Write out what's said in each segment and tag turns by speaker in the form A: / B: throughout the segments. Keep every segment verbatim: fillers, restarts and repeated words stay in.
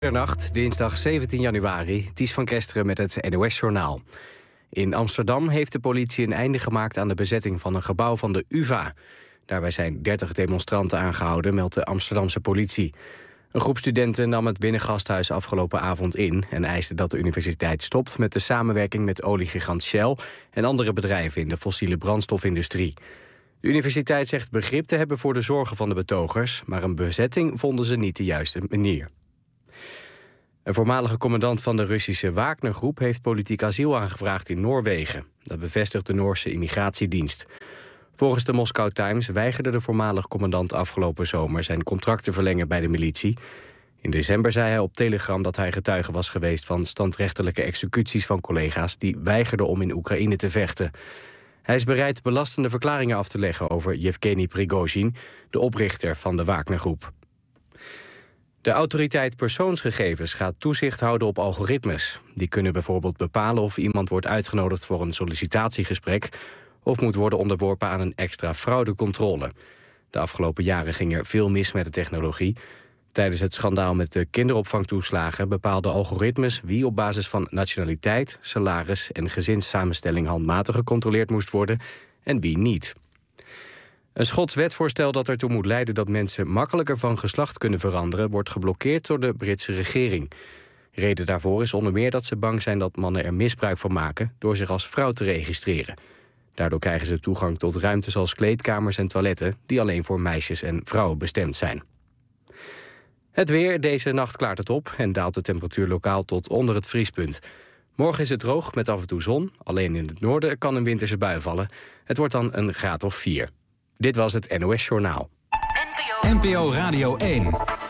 A: Middernacht, dinsdag zeventien januari, Ties van Kesteren met het N O S-journaal. In Amsterdam heeft de politie een einde gemaakt aan de bezetting van een gebouw van de U vA. Daarbij zijn dertig demonstranten aangehouden, meldt de Amsterdamse politie. Een groep studenten nam het binnengasthuis afgelopen avond in en eiste dat de universiteit stopt met de samenwerking met oliegigant Shell en andere bedrijven in de fossiele brandstofindustrie. De universiteit zegt begrip te hebben voor de zorgen van de betogers, maar een bezetting vonden ze niet de juiste manier. Een voormalige commandant van de Russische Wagner-groep heeft politiek asiel aangevraagd in Noorwegen. Dat bevestigt de Noorse immigratiedienst. Volgens de Moscow Times weigerde de voormalig commandant afgelopen zomer zijn contract te verlengen bij de militie. In december zei hij op Telegram dat hij getuige was geweest van standrechtelijke executies van collega's die weigerden om in Oekraïne te vechten. Hij is bereid belastende verklaringen af te leggen over Yevgeny Prigozhin, de oprichter van de Wagner-groep. De autoriteit persoonsgegevens gaat toezicht houden op algoritmes. Die kunnen bijvoorbeeld bepalen of iemand wordt uitgenodigd voor een sollicitatiegesprek of moet worden onderworpen aan een extra fraudecontrole. De afgelopen jaren ging er veel mis met de technologie. Tijdens het schandaal met de kinderopvangtoeslagen bepaalden algoritmes wie op basis van nationaliteit, salaris en gezinssamenstelling handmatig gecontroleerd moest worden en wie niet. Een Schots wetvoorstel dat ertoe moet leiden dat mensen makkelijker van geslacht kunnen veranderen, wordt geblokkeerd door de Britse regering. Reden daarvoor is onder meer dat ze bang zijn dat mannen er misbruik van maken door zich als vrouw te registreren. Daardoor krijgen ze toegang tot ruimtes als kleedkamers en toiletten die alleen voor meisjes en vrouwen bestemd zijn. Het weer, deze nacht klaart het op en daalt de temperatuur lokaal tot onder het vriespunt. Morgen is het droog met af en toe zon, alleen in het noorden kan een winterse bui vallen. Het wordt dan een graad of vier. Dit was het N O S-journaal.
B: N P O Radio één.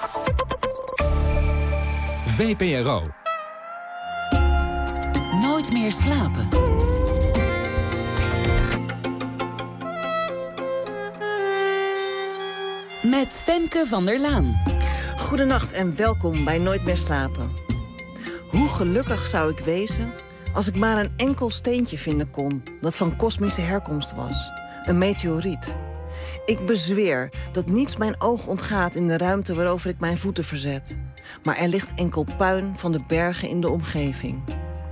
B: V P R O.
C: Nooit meer slapen. Met Femke van der Laan.
D: Goedenacht en welkom bij Nooit meer slapen. Hoe gelukkig zou ik wezen als ik maar een enkel steentje vinden kon dat van kosmische herkomst was. Een meteoriet. Ik bezweer dat niets mijn oog ontgaat in de ruimte waarover ik mijn voeten verzet. Maar er ligt enkel puin van de bergen in de omgeving.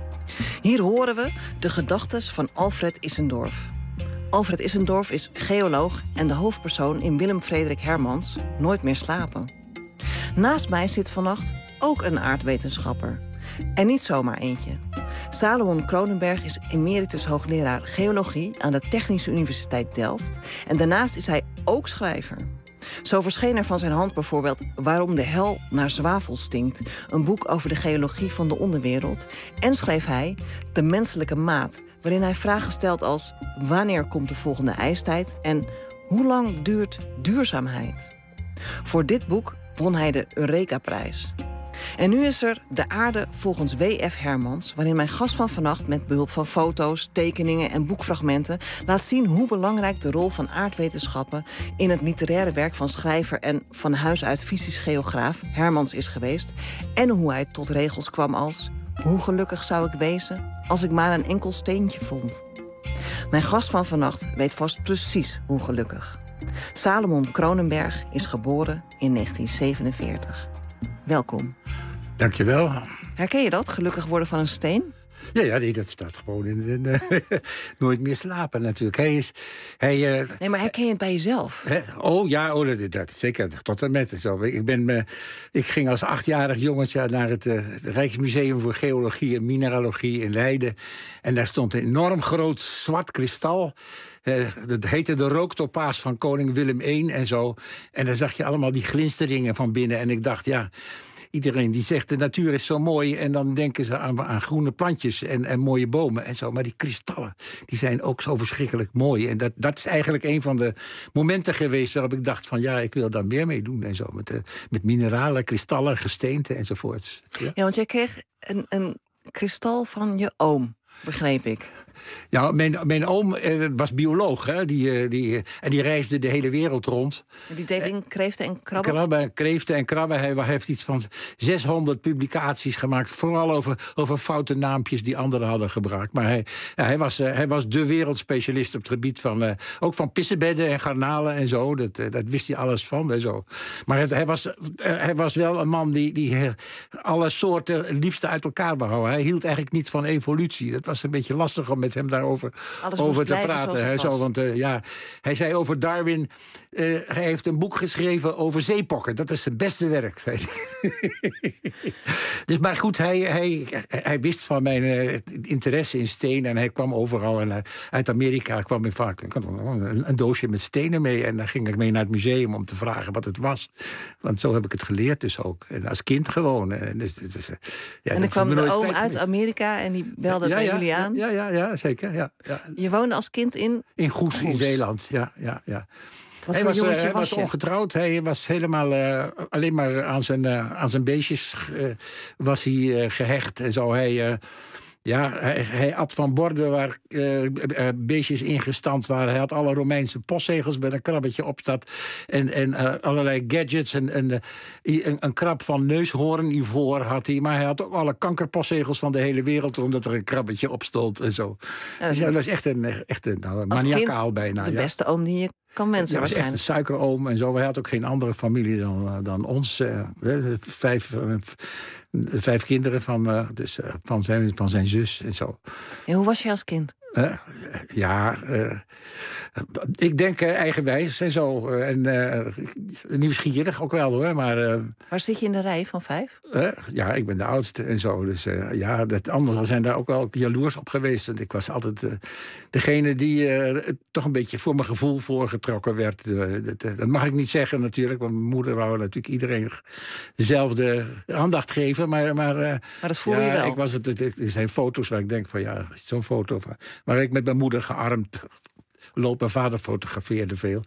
D: Hier horen we de gedachtes van Alfred Issendorf. Alfred Issendorf is geoloog en de hoofdpersoon in Willem Frederik Hermans' Nooit meer slapen. Naast mij zit vannacht ook een aardwetenschapper. En niet zomaar eentje. Salomon Kronenberg is emeritus hoogleraar geologie aan de Technische Universiteit Delft. En daarnaast is hij ook schrijver. Zo verscheen er van zijn hand bijvoorbeeld Waarom de hel naar zwavel stinkt, een boek over de geologie van de onderwereld. En schreef hij De menselijke maat, waarin hij vragen stelt als wanneer komt de volgende ijstijd en hoe lang duurt duurzaamheid? Voor dit boek won hij de Eureka-prijs. En nu is er De Aarde volgens W F Hermans, waarin mijn gast van vannacht met behulp van foto's, tekeningen en boekfragmenten laat zien hoe belangrijk de rol van aardwetenschappen in het literaire werk van schrijver en van huis uit fysisch geograaf Hermans is geweest en hoe hij tot regels kwam als hoe gelukkig zou ik wezen als ik maar een enkel steentje vond. Mijn gast van vannacht weet vast precies hoe gelukkig. Salomon Kronenberg is geboren in negentien zevenenveertig. Welkom.
E: Dankjewel.
D: Herken je dat, gelukkig worden van een steen?
E: Ja, ja nee, dat staat gewoon in, in uh, Nooit meer slapen natuurlijk. Hij is, hij, uh,
D: nee, maar herken je het bij jezelf?
E: Hè? Oh ja, oh, dat, dat, zeker, tot en met. Zo. Ik, ben, uh, ik ging als achtjarig jongetje naar het, uh, het Rijksmuseum voor Geologie en Mineralogie in Leiden. En daar stond een enorm groot zwart kristal. Uh, dat heette de rooktopaas van koning Willem één en zo. En dan zag je allemaal die glinsteringen van binnen. En ik dacht, ja, iedereen die zegt de natuur is zo mooi en dan denken ze aan, aan groene plantjes en, en mooie bomen en zo. Maar die kristallen, die zijn ook zo verschrikkelijk mooi. En dat, dat is eigenlijk een van de momenten geweest waarop ik dacht van ja, ik wil daar meer mee doen en zo. Met, uh, met mineralen, kristallen, gesteenten enzovoort. Ja,
D: ja want jij kreeg een, een kristal van je oom. begreep ik.
E: Ja, mijn, mijn oom eh, was bioloog, hè? Die, eh, die, eh, en die reisde de hele wereld rond.
D: En die deed in kreeften en krabben?
E: Krabben, kreeften en krabben. Hij heeft iets van zeshonderd publicaties gemaakt. Vooral over, over foute naampjes die anderen hadden gebruikt. Maar hij, ja, hij, was, uh, hij was de wereldspecialist op het gebied van... Uh, ook van pissebedden en garnalen en zo. Dat, uh, dat wist hij alles van en zo. Maar het, hij, was, uh, hij was wel een man die, die uh, alle soorten het liefste uit elkaar wou houden. Hij hield eigenlijk niet van evolutie. Dat was een beetje lastig om met hem daarover over te praten. Hè, zo, want uh, ja, hij zei over Darwin... Uh, hij heeft een boek geschreven over zeepokken. Dat is zijn beste werk, zei hij. Dus, maar goed, hij, hij, hij wist van mijn uh, interesse in stenen... en hij kwam overal. En uh, uit Amerika kwam ik vaak ik had een, een doosje met stenen mee... en dan ging ik mee naar het museum om te vragen wat het was. Want zo heb ik het geleerd dus ook. En als kind gewoon. Uh, dus, dus, uh, ja,
D: en dan kwam de oom uit Amerika en die belde
E: ja,
D: bij
E: ja,
D: jullie aan?
E: Ja, ja, ja zeker. Ja, ja.
D: Je woonde als kind in?
E: In Goes,
D: Goes.
E: in Zeeland, ja, ja, ja.
D: Wat
E: hij
D: voor
E: was, uh,
D: jongetje
E: hij
D: was
E: was
D: je?
E: ongetrouwd. Hij was helemaal uh, alleen maar aan zijn, uh, aan zijn beestjes uh, was hij uh, gehecht. En zo hij... Uh, Ja, hij, hij at van borden waar uh, uh, beestjes ingestampt waren. Hij had alle Romeinse postzegels met een krabbetje op staat. En, en uh, allerlei gadgets. En, en, uh, een, een krab van neushoornivoor had hij. Maar hij had ook alle kankerpostzegels van de hele wereld... omdat er een krabbetje op stond en zo.
D: Ja,
E: dus ja, dat is echt een, echt een nou, maniacaal bijna.
D: De
E: ja.
D: beste oom die je kan wensen
E: Hij was echt
D: waarschijnlijk.
E: een suikeroom en zo. Hij had ook geen andere familie dan, dan ons. Uh, vijf... Uh, Vijf kinderen van, uh, dus, uh, van, zijn, van zijn zus en zo.
D: En hoe was je als kind?
E: Uh, ja, uh, ik denk uh, eigenwijs en zo. Uh, en uh, nieuwsgierig ook wel hoor. Maar, uh,
D: Waar zit je in de rij van vijf?
E: Uh, ja, ik ben de oudste en zo. Dus uh, ja, dat, anderen zijn daar ook wel jaloers op geweest. Want ik was altijd uh, degene die uh, toch een beetje voor mijn gevoel voorgetrokken werd. Uh, dat, uh, dat mag ik niet zeggen natuurlijk. Want mijn moeder wou natuurlijk iedereen dezelfde aandacht geven. Maar, maar, uh,
D: maar dat voel
E: ja,
D: je wel.
E: Ik was het, het, er zijn foto's waar ik denk van ja, zo'n foto van... waar ik met mijn moeder gearmd loop. Mijn vader fotografeerde veel.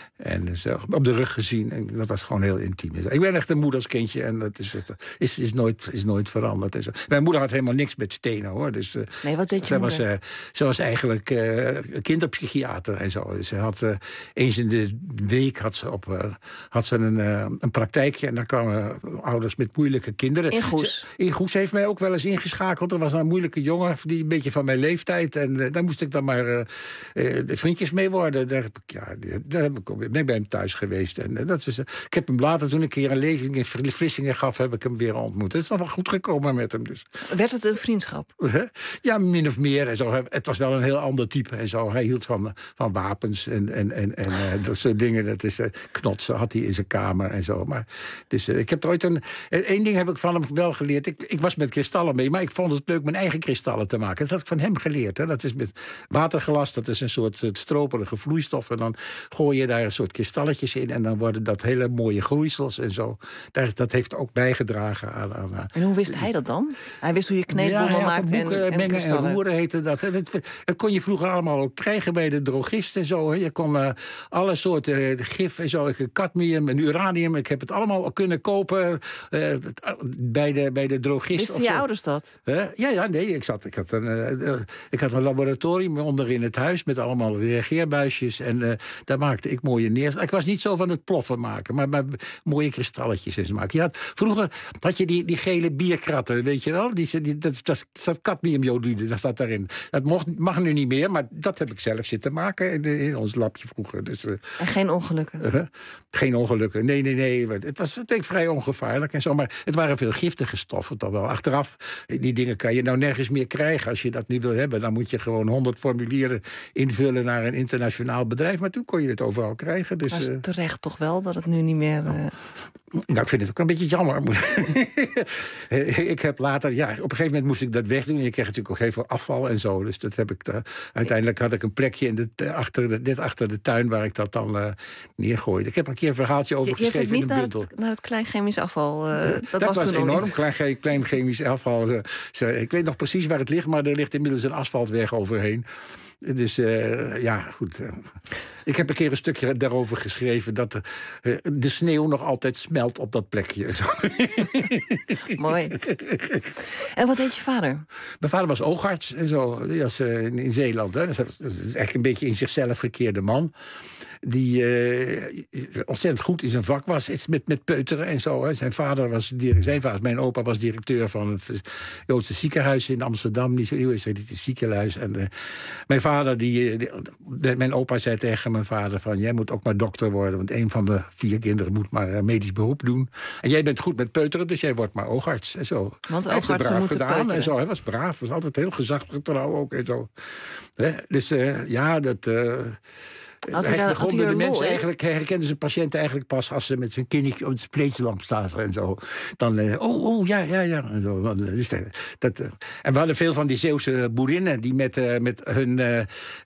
E: En zo, op de rug gezien. En dat was gewoon heel intiem. Ik ben echt een moederskindje. En dat is, is, is, nooit, is nooit veranderd. En zo. Mijn moeder had helemaal niks met stenen, hoor. Dus, uh,
D: nee, wat deed je
E: ze
D: moeder?
E: was, uh, ze was eigenlijk uh, kinderpsychiater en zo. Dus ze had uh, eens in de week had ze, op, uh, had ze een, uh, een praktijkje. En daar kwamen ouders met moeilijke kinderen.
D: In Goes?
E: Ze, in Goes heeft mij ook wel eens ingeschakeld. Er was een moeilijke jongen, die een beetje van mijn leeftijd. En uh, daar moest ik dan maar uh, uh, vriendjes mee worden. Daar heb ik, ja, daar heb ik ook ben ik bij hem thuis geweest. En, uh, dat is, uh, ik heb hem later, toen ik een keer een lezing in Vlissingen gaf, heb ik hem weer ontmoet. Het is nog wel goed gekomen met hem. Dus.
D: Werd het een vriendschap?
E: Ja, min of meer. En zo. Het was wel een heel ander type. En zo. Hij hield van, van wapens en, en, en, en uh, dat soort dingen. Dat is uh, knotsen had hij in zijn kamer en zo. Maar dus, uh, ik heb ooit een... Eén ding heb ik van hem wel geleerd. Ik, ik was met kristallen mee, maar ik vond het leuk mijn eigen kristallen te maken. Dat had ik van hem geleerd. Hè. Dat is met waterglas. Dat is een soort het stroperige vloeistof. En dan gooi je daar een soort kristalletjes in. En dan worden dat hele mooie groeisels en zo. Daar, dat heeft ook bijgedragen aan... aan
D: en hoe wist hij dat dan? Hij wist hoe je kneedbommel
E: ja,
D: maakte
E: boeken,
D: en, en
E: mengen
D: kristallen.
E: en roeren heette dat. Dat, dat kon je vroeger allemaal ook krijgen bij de drogist en zo. Hè. Je kon uh, alle soorten uh, gif en zo. Ik, cadmium en uranium. Ik heb het allemaal kunnen kopen uh, bij, de, bij de drogist.
D: Wisten je ouders dat?
E: Uh, ja, ja, nee. Ik, zat, ik, had een, uh, ik had een laboratorium onder in het huis met allemaal reageerbuisjes. En uh, daar maakte ik mooie neer. Ik was niet zo van het ploffen maken, maar, maar mooie kristalletjes in maken. Je had, vroeger had je die, die gele bierkratten, weet je wel? Die, die, dat dat zat cadmiumjodide, dat zat daarin. Dat mocht, mag nu niet meer, maar dat heb ik zelf zitten maken in, in ons labje vroeger. Dus, uh,
D: en geen ongelukken?
E: Uh, geen ongelukken, nee, nee, nee. Het was het vrij ongevaarlijk en zo, maar het waren veel giftige stoffen toch wel. Achteraf, die dingen kan je nou nergens meer krijgen. Als je dat niet wil hebben, dan moet je gewoon honderd formulieren invullen naar een internationaal bedrijf. Maar toen kon je het overal krijgen. Dus,
D: maar is
E: uh,
D: terecht toch wel dat het nu niet meer... Uh...
E: Nou, ik vind het ook een beetje jammer. Ik heb later, ja, op een gegeven moment moest ik dat wegdoen. Je kreeg natuurlijk ook heel veel afval en zo. Dus dat heb ik, uh, uiteindelijk had ik een plekje in de, achter de, net achter de tuin waar ik dat dan uh, neergooide. Ik heb er een keer een verhaaltje over
D: je, je
E: geschreven
D: in
E: een
D: naar
E: bundel.
D: Het, naar het klein chemisch afval. Uh, dat,
E: dat
D: was,
E: was
D: toen
E: enorm,
D: niet.
E: klein, klein chemisch afval. Ik weet nog precies waar het ligt, maar er ligt inmiddels een asfaltweg overheen. Dus uh, ja, goed. Uh, ik heb een keer een stukje daarover geschreven... dat uh, de sneeuw nog altijd smelt op dat plekje.
D: Mooi. En wat deed je vader?
E: Mijn vader was oogarts en zo. Die was uh, in Zeeland. Hè. Dat is eigenlijk een beetje in zichzelf gekeerde man. Die uh, ontzettend goed in zijn vak was. Iets met, met peuteren en zo. Hè. Zijn vader was, zijn vader, mijn opa was directeur van het Joodse ziekenhuis in Amsterdam. Die Israëlitische ziekenhuis. En uh, mijn vader, die, die, die, mijn opa zei tegen mijn vader van... jij moet ook maar dokter worden, want een van de vier kinderen moet maar een medisch beroep doen. En jij bent goed met peuteren, dus jij wordt maar oogarts en zo.
D: Want oogartsen moeten
E: gedaan
D: peuteren.
E: En zo. Hij was braaf, was altijd heel gezaggetrouw ook en zo. Hè? Dus uh, ja, dat... Uh,
D: Had
E: hij
D: hij
E: begon
D: had
E: de
D: hij er
E: mensen
D: lol in?
E: eigenlijk, hij herkende zijn patiënten eigenlijk pas als ze met zijn kindertje op de spleetslamp staan en zo. Dan, uh, oh, oh, ja, ja, ja. En, zo. Dus dat, uh, en we hadden veel van die Zeeuwse boerinnen die met, uh, met hun uh,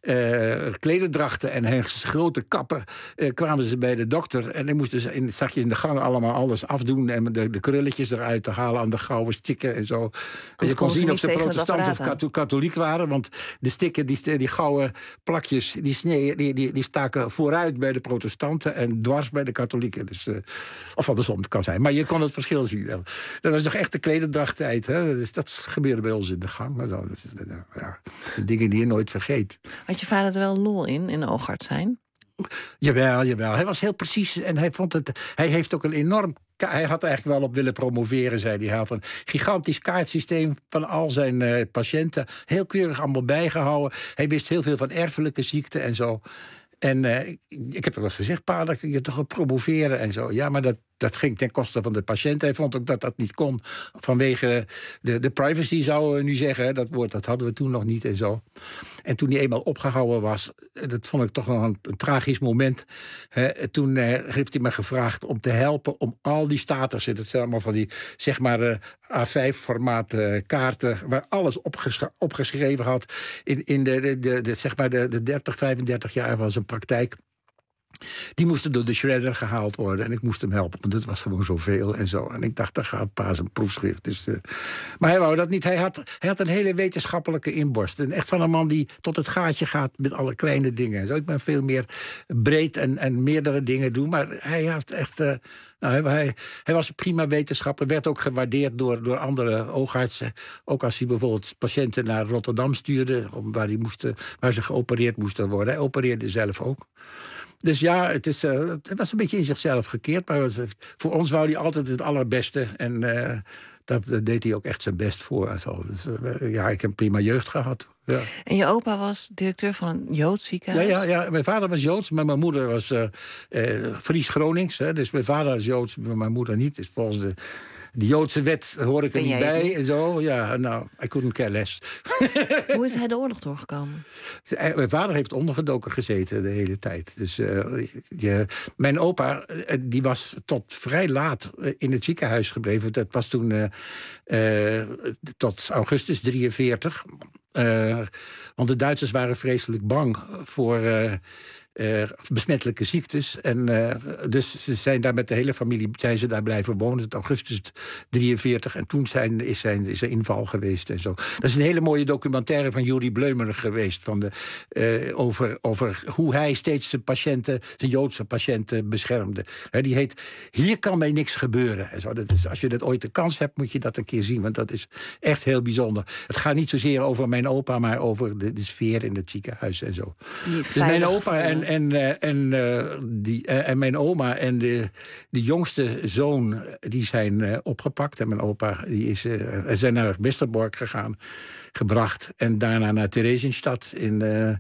E: uh, klederdrachten en hun grote kappen uh, kwamen ze bij de dokter. En dan moesten ze, in, zag je in de gang allemaal alles afdoen en de, de krulletjes eruit te halen aan de gouden stikken en zo. En je kon zien of ze protestant of katholiek, katholiek waren, want de stikken, die, die gouden plakjes, die sneeën, die, die, die staken vooruit bij de protestanten en dwars bij de katholieken. Dus, uh, of andersom, het kan zijn. Maar je kon het verschil zien. Dat was toch echt de klederdrachttijd. Hè? Dus dat gebeurde bij ons in de gang. Maar zo, dus, ja, de dingen die je nooit vergeet.
D: Had je vader er wel lol in, in oogarts zijn?
E: Jawel, jawel. Hij was heel precies en hij vond het. Hij heeft ook een enorm. Hij had eigenlijk wel op willen promoveren, zei hij. Hij had een gigantisch kaartsysteem van al zijn uh, patiënten. Heel keurig allemaal bijgehouden. Hij wist heel veel van erfelijke ziekten en zo. En uh, ik, ik heb er wel eens gezegd, pa, dat kun je toch wel promoveren en zo. Ja, maar dat, dat ging ten koste van de patiënt. Hij vond ook dat dat niet kon vanwege de, de privacy, zouden we nu zeggen. Dat woord, dat hadden we toen nog niet en zo. En toen hij eenmaal opgehouden was, dat vond ik toch nog een, een tragisch moment. He, toen uh, heeft hij me gevraagd om te helpen om al die statussen, dat zijn allemaal van die, zeg maar, uh, A vijf formaat uh, kaarten, waar alles opges- opgeschreven had in, in de, de, de, de, zeg maar de, de dertig, vijfendertig jaar van zijn praktijk. Die moesten door de shredder gehaald worden. En ik moest hem helpen, want het was gewoon zoveel en zo. En ik dacht, daar gaat pa zijn proefschrift. Dus, uh... Maar hij wou dat niet. Hij had, hij had een hele wetenschappelijke inborst. En echt van een man die tot het gaatje gaat met alle kleine dingen. Zo, ik ben veel meer breed en, en meerdere dingen doen. Maar hij had echt... Uh... Nou, hij, hij was een prima wetenschapper. Werd ook gewaardeerd door, door andere oogartsen. Ook als hij bijvoorbeeld patiënten naar Rotterdam stuurde, waar, die moesten, waar ze geopereerd moesten worden. Hij opereerde zelf ook. Dus ja, het, is, uh, het was een beetje in zichzelf gekeerd. Maar was, voor ons wou hij altijd het allerbeste. En uh, daar, daar deed hij ook echt zijn best voor. En zo. Dus uh, ja, ik heb een prima jeugd gehad. Ja.
D: En je opa was directeur van een Joods ziekenhuis?
E: Ja, ja, ja, mijn vader was Joods, maar mijn moeder was uh, uh, Fries-Gronings. Hè. Dus mijn vader is Joods, maar mijn moeder niet. Dus volgens de, de Joodse wet hoor ik er niet bij. Niet? En zo, ja, nou, I couldn't care less.
D: Hoe is hij de oorlog doorgekomen?
E: Mijn vader heeft ondergedoken gezeten de hele tijd. Dus uh, je, mijn opa, uh, die was tot vrij laat in het ziekenhuis gebleven. Dat was toen uh, uh, tot augustus drieënveertig. Uh, want de Duitsers waren vreselijk bang voor uh, uh, besmettelijke ziektes. En uh, dus ze zijn daar met de hele familie zijn ze daar blijven wonen. Het augustus drieënveertig. En toen zijn, is, zijn, is er inval geweest en zo. Dat is een hele mooie documentaire van Juri Bleumer geweest. Van de, uh, over, over hoe hij steeds zijn patiënten, zijn Joodse patiënten beschermde. He, die heet Hier kan mij niks gebeuren. En zo. Dat is, als je dat ooit de kans hebt, moet je dat een keer zien. Want dat is echt heel bijzonder. Het gaat niet zozeer over mijn opa, maar over de, de sfeer in het ziekenhuis en zo. Dus mijn opa en, en, en, en, die, en mijn oma en de, de jongste zoon, die zijn opgepakt. En mijn opa die is, uh, zijn naar Westerbork gegaan, gebracht. En daarna naar Theresienstadt in... Uh,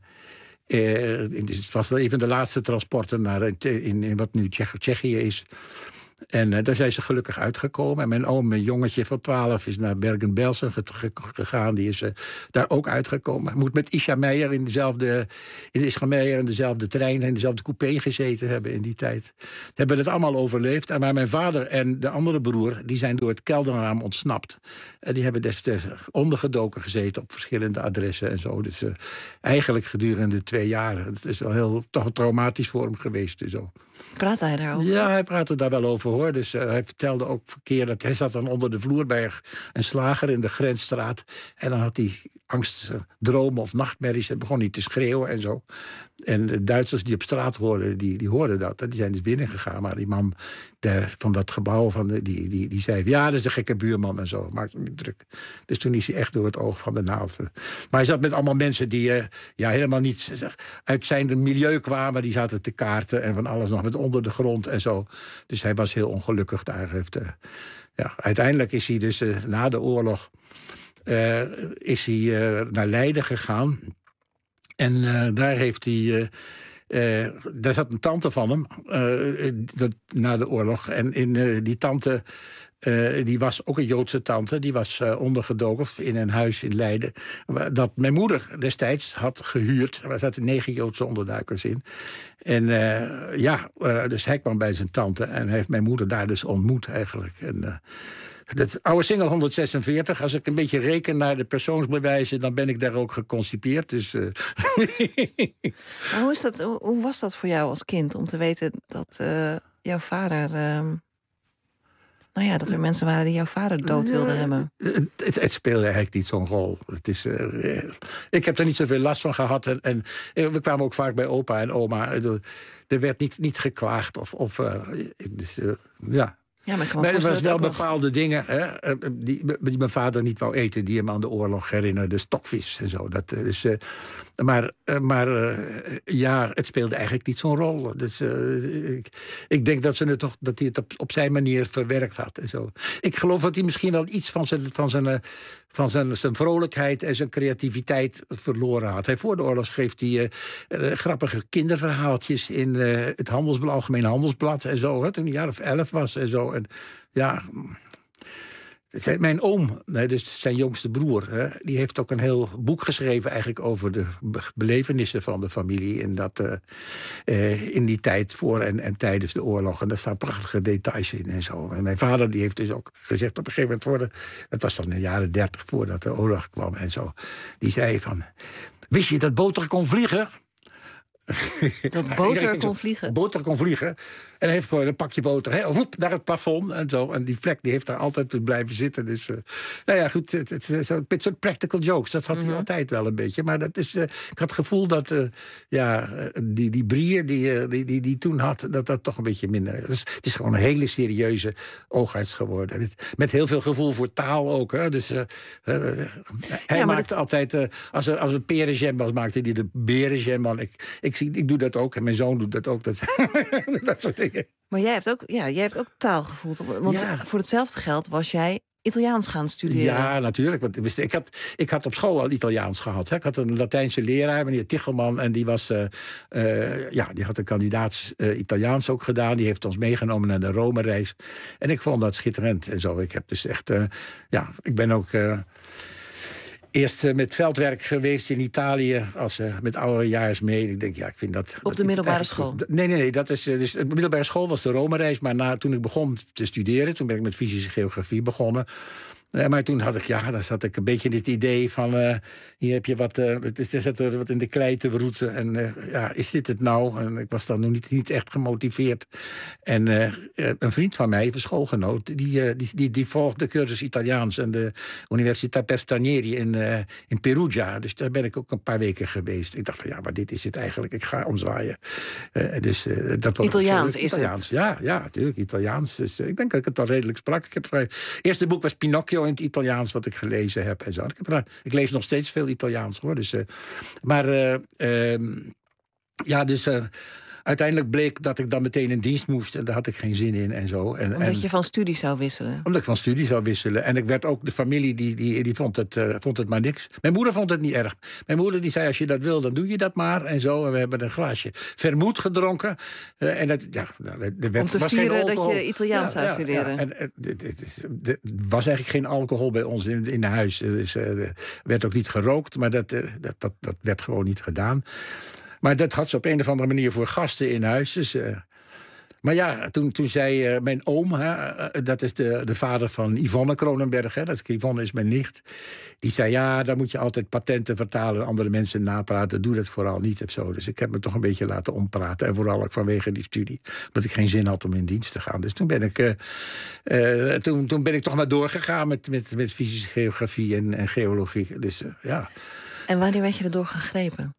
E: uh, in het was even de laatste transporten naar in, in wat nu Tsjech- Tsjechië is. En uh, daar zijn ze gelukkig uitgekomen. En mijn oom, mijn jongetje van twaalf, is naar Bergen-Belsen gegaan. Die is uh, daar ook uitgekomen. Moet met Isha Meijer in dezelfde, in Isha Meijer in dezelfde trein, in dezelfde coupé gezeten hebben in die tijd. Ze hebben het allemaal overleefd. Maar mijn vader en de andere broer, die zijn door het kelderraam ontsnapt. En die hebben destijds ondergedoken gezeten op verschillende adressen en zo. Dus uh, eigenlijk gedurende twee jaar. Het is wel heel toch traumatisch voor hem geweest en zo.
D: Praat hij daarover?
E: Ja, hij praatte daar wel over. hoor. Dus uh, hij vertelde ook verkeer dat hij zat dan onder de vloer bij een slager in de Grensstraat. En dan had hij angstdromen of nachtmerries en begon hij te schreeuwen en zo. En de Duitsers die op straat hoorden, die, die hoorden dat. Die zijn dus binnengegaan. Maar die man de, van dat gebouw, van de, die, die, die zei... ja, dat is een gekke buurman en zo. Maakt hem niet druk. Dus toen is hij echt door het oog van de naald. Maar hij zat met allemaal mensen die uh, ja, helemaal niet uit zijn milieu kwamen. Die zaten te kaarten en van alles nog met onder de grond en zo. Dus hij was heel ongelukkig daar. Heeft, uh, ja, uiteindelijk is hij dus uh, na de oorlog... Uh, is hij uh, naar Leiden gegaan. En uh, daar heeft hij... Uh, uh, daar zat een tante van hem, uh, dat, na de oorlog. En in, uh, die tante, uh, die was ook een Joodse tante. Die was uh, ondergedoken in een huis in Leiden. Dat mijn moeder destijds had gehuurd. Er zaten negen Joodse onderduikers in. En uh, ja, uh, dus hij kwam bij zijn tante. En hij heeft mijn moeder daar dus ontmoet eigenlijk. En... Uh, Dat oude single honderdzesenveertig, als ik een beetje reken naar de persoonsbewijzen... dan ben ik daar ook geconcipeerd. Dus, uh...
D: maar hoe, is dat, hoe, hoe was dat voor jou als kind om te weten dat uh, jouw vader... Uh, nou ja, dat er mensen waren die jouw vader dood wilden uh, hebben?
E: Het, het, het speelde eigenlijk niet zo'n rol. Het is, uh, ik heb er niet zoveel last van gehad. En, en we kwamen ook vaak bij opa en oma. Er werd niet, niet geklaagd. Of, of uh, dus, uh, ja...
D: Ja, maar,
E: maar er was wel bepaalde nog... dingen hè, die, die mijn vader niet wou eten... die hem aan de oorlog herinnerde, stokvis en zo. Dat, dus, uh, maar maar uh, ja, het speelde eigenlijk niet zo'n rol. Dus, uh, ik, ik denk dat, ze het toch, dat hij het op, op zijn manier verwerkt had. En zo. Ik geloof dat hij misschien wel iets van zijn, van zijn, uh, van zijn, zijn vrolijkheid... en zijn creativiteit verloren had. Hij, voor de oorlog schreef hij uh, uh, grappige kinderverhaaltjes... in uh, het handelsblad, Algemeen Handelsblad en zo. Hè, toen hij een jaar of elf was en zo. En ja, mijn oom, dus zijn jongste broer... Hè, die heeft ook een heel boek geschreven eigenlijk over de belevenissen van de familie... in, dat, uh, uh, in die tijd voor en, en tijdens de oorlog. En daar staan prachtige details in en zo. En mijn vader die heeft dus ook gezegd op een gegeven moment... Voor de, dat was dan in de jaren dertig voordat de oorlog kwam en zo... die zei van, wist je dat boter kon vliegen?
D: Dat boter kon vliegen?
E: Boter kon vliegen. En hij heeft gewoon een pakje boter, hè, woep, naar het plafond en zo. En die vlek die heeft daar altijd blijven zitten. Dus, uh, nou ja, goed, het, het, het, zo'n soort practical jokes. Dat had hij mm-hmm. altijd wel een beetje. Maar dat is, uh, ik had het gevoel dat uh, ja, die, die brier die, uh, die, die, die toen had... dat dat toch een beetje minder... Dus, het is gewoon een hele serieuze oogarts geworden. Met, met heel veel gevoel voor taal ook. Hè. Dus, uh, uh, hij ja, maakte dat... altijd... Uh, als er als een perenjam was, maakte hij de berenjam. Man. Ik, ik, ik doe dat ook en mijn zoon doet dat ook. Dat, dat soort dingen.
D: Maar jij hebt ook, ja, jij hebt ook taal gevoeld. Want ja. voor hetzelfde geld was jij Italiaans gaan studeren.
E: Ja, natuurlijk. Want ik had, ik had op school al Italiaans gehad. Hè. Ik had een Latijnse leraar, meneer Tichelman. En die, was, uh, uh, ja, die had een kandidaat uh, Italiaans ook gedaan. Die heeft ons meegenomen naar de Rome-reis. En ik vond dat schitterend en zo. Ik heb dus echt... Uh, ja, ik ben ook... Uh, Eerst uh, met veldwerk geweest in Italië, als uh, met ouderejaars mee. Ik denk, ja, ik vind dat...
D: Op
E: dat
D: de middelbare school?
E: Nee, nee, nee. Dat is, uh, dus, de middelbare school was de Rome-reis. Maar na, toen ik begon te studeren, toen ben ik met fysische geografie begonnen. Uh, maar toen had ik, ja, dan zat ik een beetje in het idee van... Uh, hier heb je wat, uh, er zit er wat in de klei te broeten. En uh, ja, is dit het nou? En ik was dan nog niet, niet echt gemotiveerd. En uh, een vriend van mij, een schoolgenoot... die, uh, die, die, die volgde de cursus Italiaans... aan de Università Perstanieri in, uh, in Perugia. Dus daar ben ik ook een paar weken geweest. Ik dacht van, ja, maar dit is het eigenlijk. Ik ga omzwaaien. Uh, dus, uh, dat was
D: Italiaans is
E: Italiaans.
D: het?
E: Ja, ja, natuurlijk, Italiaans. Dus, uh, ik denk dat ik het al redelijk sprak. Ik heb vrij... Het eerste boek was Pinocchio in het Italiaans wat ik gelezen heb en zo. Ik, heb, ik lees nog steeds veel Italiaans hoor. Dus, uh, maar uh, uh, ja, dus uh, uiteindelijk bleek dat ik dan meteen in dienst moest en daar had ik geen zin in en zo. En,
D: omdat
E: en,
D: je van studie zou wisselen?
E: Omdat ik van studie zou wisselen. En ik werd ook, de familie die, die, die vond, het, uh, vond het maar niks. Mijn moeder vond het niet erg. Mijn moeder die zei, als je dat wil, dan doe je dat maar. En zo. En we hebben een glaasje vermoed gedronken. Uh, en dat, ja, er werd,
D: om te
E: was
D: vieren dat je Italiaans zou
E: ja,
D: studeren.
E: Ja, en er was eigenlijk geen alcohol bij ons in, in huis. Dus, uh, er werd ook niet gerookt, maar dat, uh, dat, dat, dat werd gewoon niet gedaan. Maar dat had ze op een of andere manier voor gasten in huis. Dus, uh, Maar ja, toen, toen zei uh, mijn oom, hè, uh, dat is de, de vader van Yvonne Kronenberg, hè, dat Yvonne is mijn nicht. Die zei, ja, dan moet je altijd patenten vertalen, andere mensen napraten. Doe dat vooral niet of zo. Dus ik heb me toch een beetje laten ompraten. En vooral ook vanwege die studie. Omdat ik geen zin had om in dienst te gaan. Dus toen ben ik, uh, uh, toen, toen ben ik toch maar doorgegaan met, met, met fysische geografie en, en geologie. Dus uh, ja.
D: En wanneer werd je erdoor gegrepen?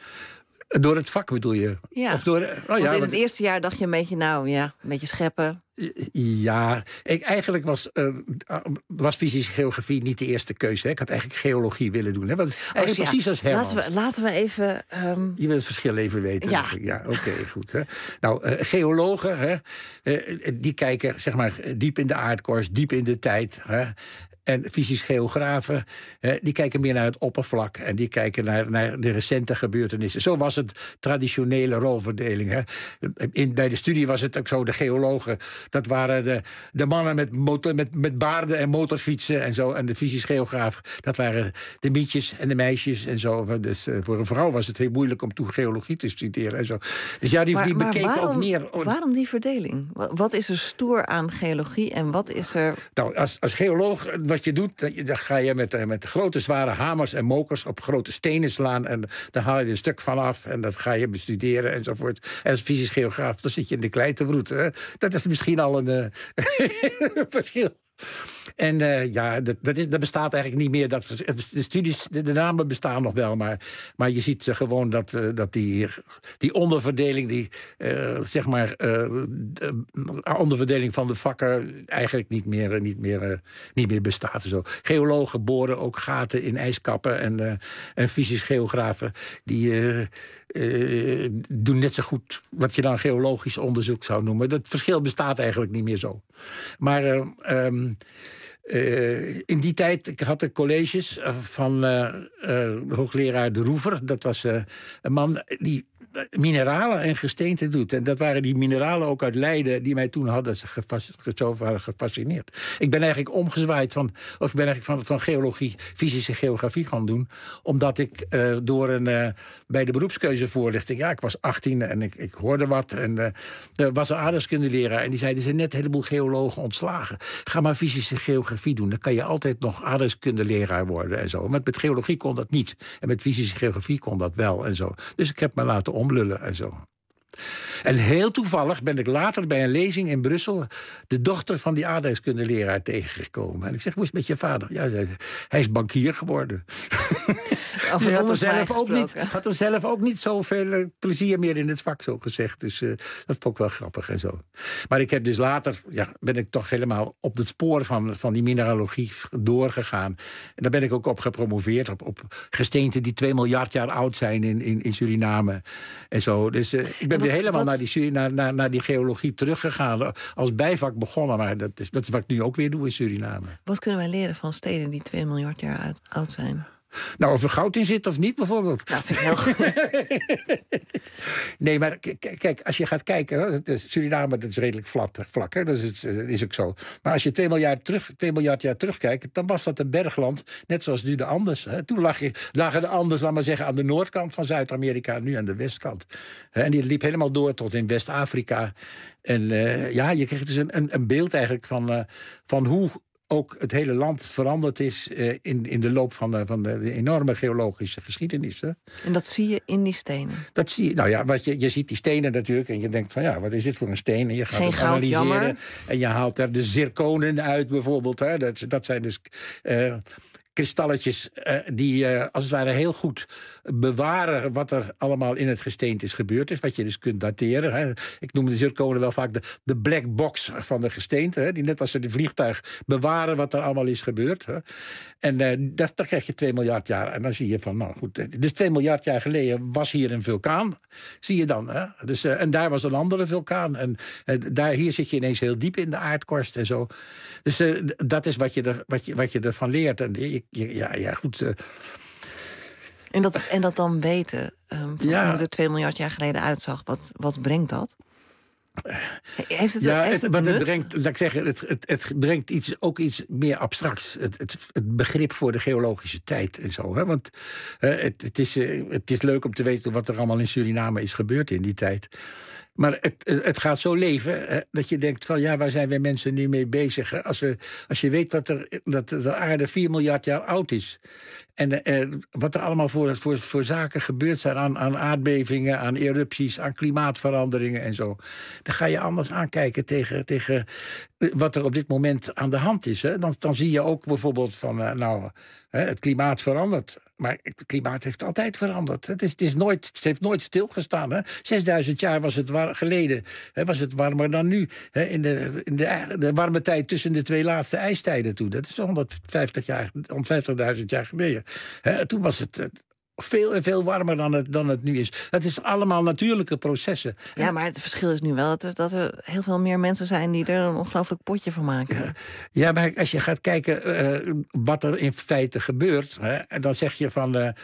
E: Door het vak bedoel je?
D: Ja,
E: of door, oh,
D: want
E: ja,
D: in het eerste jaar dacht je een beetje, nou ja, een beetje scheppen.
E: Ja, ik, eigenlijk was, uh, was fysische geografie niet de eerste keuze. Hè. Ik had eigenlijk geologie willen doen. Hè. Want eigenlijk
D: oh, ja.
E: precies als Herman.
D: Laten we, laten we even... Um...
E: Je wil het verschil even weten.
D: Ja,
E: ja oké, okay, goed. Hè. Nou, uh, geologen, hè, uh, die kijken zeg maar diep in de aardkorst, diep in de tijd. Hè. En fysisch geografen, eh, die kijken meer naar het oppervlak. En die kijken naar, naar de recente gebeurtenissen. Zo was het traditionele rolverdeling. Hè. In, bij de studie was het ook zo, de geologen, dat waren de, de mannen met, motor, met, met baarden en motorfietsen en zo. En de fysisch geografen, dat waren de mietjes en de meisjes en zo. Dus uh, voor een vrouw was het heel moeilijk om toen geologie te studeren en zo. Dus ja, die,
D: maar,
E: die
D: maar
E: bekeken
D: waarom,
E: ook meer.
D: Waarom die verdeling? Wat is er stoer aan geologie en wat is er...
E: Nou, als, als geoloog... Wat je doet, dan ga je met, met grote zware hamers en mokers op grote stenen slaan. En dan haal je er een stuk van af. En dat ga je bestuderen enzovoort. En als fysisch geograaf, dan zit je in de klei te broeden. Hè? Dat is misschien al een uh, verschil. En uh, ja, dat, dat, is, dat bestaat eigenlijk niet meer. Dat, de studies, de, de namen bestaan nog wel, maar, maar je ziet uh, gewoon dat, uh, dat die, die onderverdeling, die uh, zeg maar uh, de onderverdeling van de vakken eigenlijk niet meer, uh, niet meer, uh, niet meer bestaat. Zo. Geologen boren ook gaten in ijskappen en, uh, en fysisch geografen die uh, uh, doen net zo goed wat je dan geologisch onderzoek zou noemen. Dat verschil bestaat eigenlijk niet meer zo. Maar uh, um, Uh, in die tijd ik had ik colleges van uh, uh, hoogleraar De Roever. Dat was uh, een man die mineralen en gesteenten doet. En dat waren die mineralen ook uit Leiden die mij toen hadden zo waren gefascineerd. Ik ben eigenlijk omgezwaaid van, of ik ben eigenlijk van, van geologie, fysische geografie gaan doen, omdat ik uh, door een uh, bij de beroepskeuzevoorlichting, ja, ik was achttien en ik, ik hoorde wat en uh, er was een aardrijkskundeleraar en die zei: er zijn net een heleboel geologen ontslagen. Ga maar fysische geografie doen. Dan kan je altijd nog aardrijkskundeleraar worden en zo. Maar met geologie kon dat niet. En met fysische geografie kon dat wel en zo. Dus ik heb me laten omlullen en zo. En heel toevallig ben ik later bij een lezing in Brussel de dochter van die aardrijkskundeleraar tegengekomen. En ik zeg: hoe is het met je vader? Ja, zei ze, hij is bankier geworden.
D: Over
E: had, er zelf ook niet, had er zelf ook niet zoveel uh, plezier meer in het vak, zo gezegd. Dus uh, dat vond ik wel grappig en zo. Maar ik heb dus later, ja, ben ik toch helemaal op het spoor van, van die mineralogie doorgegaan. En daar ben ik ook op gepromoveerd. Op, op gesteenten die twee miljard jaar oud zijn in, in, in Suriname. En zo. Dus uh, ik ben
D: wat,
E: weer helemaal
D: wat...
E: naar, die, naar, naar, naar die geologie teruggegaan. Als bijvak begonnen, maar dat is, dat is wat ik nu ook weer doe in Suriname.
D: Wat kunnen wij leren van steden die twee miljard jaar oud, oud zijn?
E: Nou, of er goud in zit of niet, bijvoorbeeld.
D: Nou, vind ik heel goed.
E: Nee, maar k- kijk, als je gaat kijken, Suriname, dat is redelijk vlak, vlak hè? Dat is, dat is ook zo. Maar als je twee miljard, terug, twee miljard jaar terugkijkt, dan was dat een bergland, net zoals nu de Andes. Hè? Toen lag je, lagen de Andes, laat maar zeggen, aan de noordkant van Zuid-Amerika, nu aan de westkant. En die liep helemaal door tot in West-Afrika. En uh, ja, je kreeg dus een, een, een beeld eigenlijk van, uh, van hoe ook het hele land veranderd is uh, in, in de loop van, de, van de, de enorme geologische geschiedenis. Hè.
D: En dat zie je in die stenen?
E: Dat zie je. Nou ja, wat je, je ziet die stenen natuurlijk en je denkt van ja, wat is dit voor een steen? En je gaat
D: Geen
E: het
D: goud,
E: analyseren.
D: jammer.
E: En je haalt er de zirconen uit bijvoorbeeld. Hè. Dat, dat zijn dus Uh, kristalletjes uh, die uh, als het ware heel goed bewaren wat er allemaal in het gesteente is gebeurd is. Wat je dus kunt dateren. Hè. Ik noem de zirconen wel vaak de, de black box van de gesteente. Hè, die net als een vliegtuig bewaren wat er allemaal is gebeurd. Hè. En uh, dat, dan krijg je twee miljard jaar. En dan zie je van, nou goed, dus twee miljard jaar geleden was hier een vulkaan. Zie je dan. Hè. Dus, uh, en daar was een andere vulkaan. En uh, daar, hier zit je ineens heel diep in de aardkorst en zo. Dus uh, dat is wat je, er, wat, je, wat je ervan leert. En je, Ja, ja, goed. Uh.
D: En, dat, en dat dan weten, um, van
E: ja.
D: hoe het er twee miljard jaar geleden uitzag, wat, wat brengt dat? Heeft het,
E: ja,
D: heeft
E: het,
D: het
E: wat het
D: nut?
E: brengt, laat ik zeggen, het, het, het brengt iets, ook iets meer abstracts. Het, het, het begrip voor de geologische tijd en zo. Hè? Want uh, het, het, is, uh, het is leuk om te weten wat er allemaal in Suriname is gebeurd in die tijd. Maar het, het gaat zo leven hè, dat je denkt van ja, waar zijn wij mensen nu mee bezig? Hè? Als, we, als je weet dat, er, dat de aarde vier miljard jaar oud is. En eh, wat er allemaal voor, voor, voor zaken gebeurd zijn aan, aan aardbevingen, aan erupties, aan klimaatveranderingen en zo. Dan ga je anders aankijken tegen, tegen wat er op dit moment aan de hand is. Hè? Dan, dan zie je ook bijvoorbeeld van, uh, nou, hè, het klimaat verandert. Maar het klimaat heeft altijd veranderd. Het, is, het, is nooit, het heeft nooit stilgestaan. Hè? zesduizend jaar was het war, geleden hè, was het warmer dan nu. Hè? In, de, in de, de warme tijd tussen de twee laatste ijstijden toen. Dat is honderdvijftig jaar, honderdvijftigduizend jaar geleden. Hè? Toen was het veel en veel warmer dan het, dan het nu is. Het is allemaal natuurlijke processen.
D: Ja, maar het verschil is nu wel dat er, dat er heel veel meer mensen zijn die er een ongelooflijk potje van maken.
E: Ja, ja, maar als je gaat kijken uh, wat er in feite gebeurt, hè, en dan zeg je van Uh,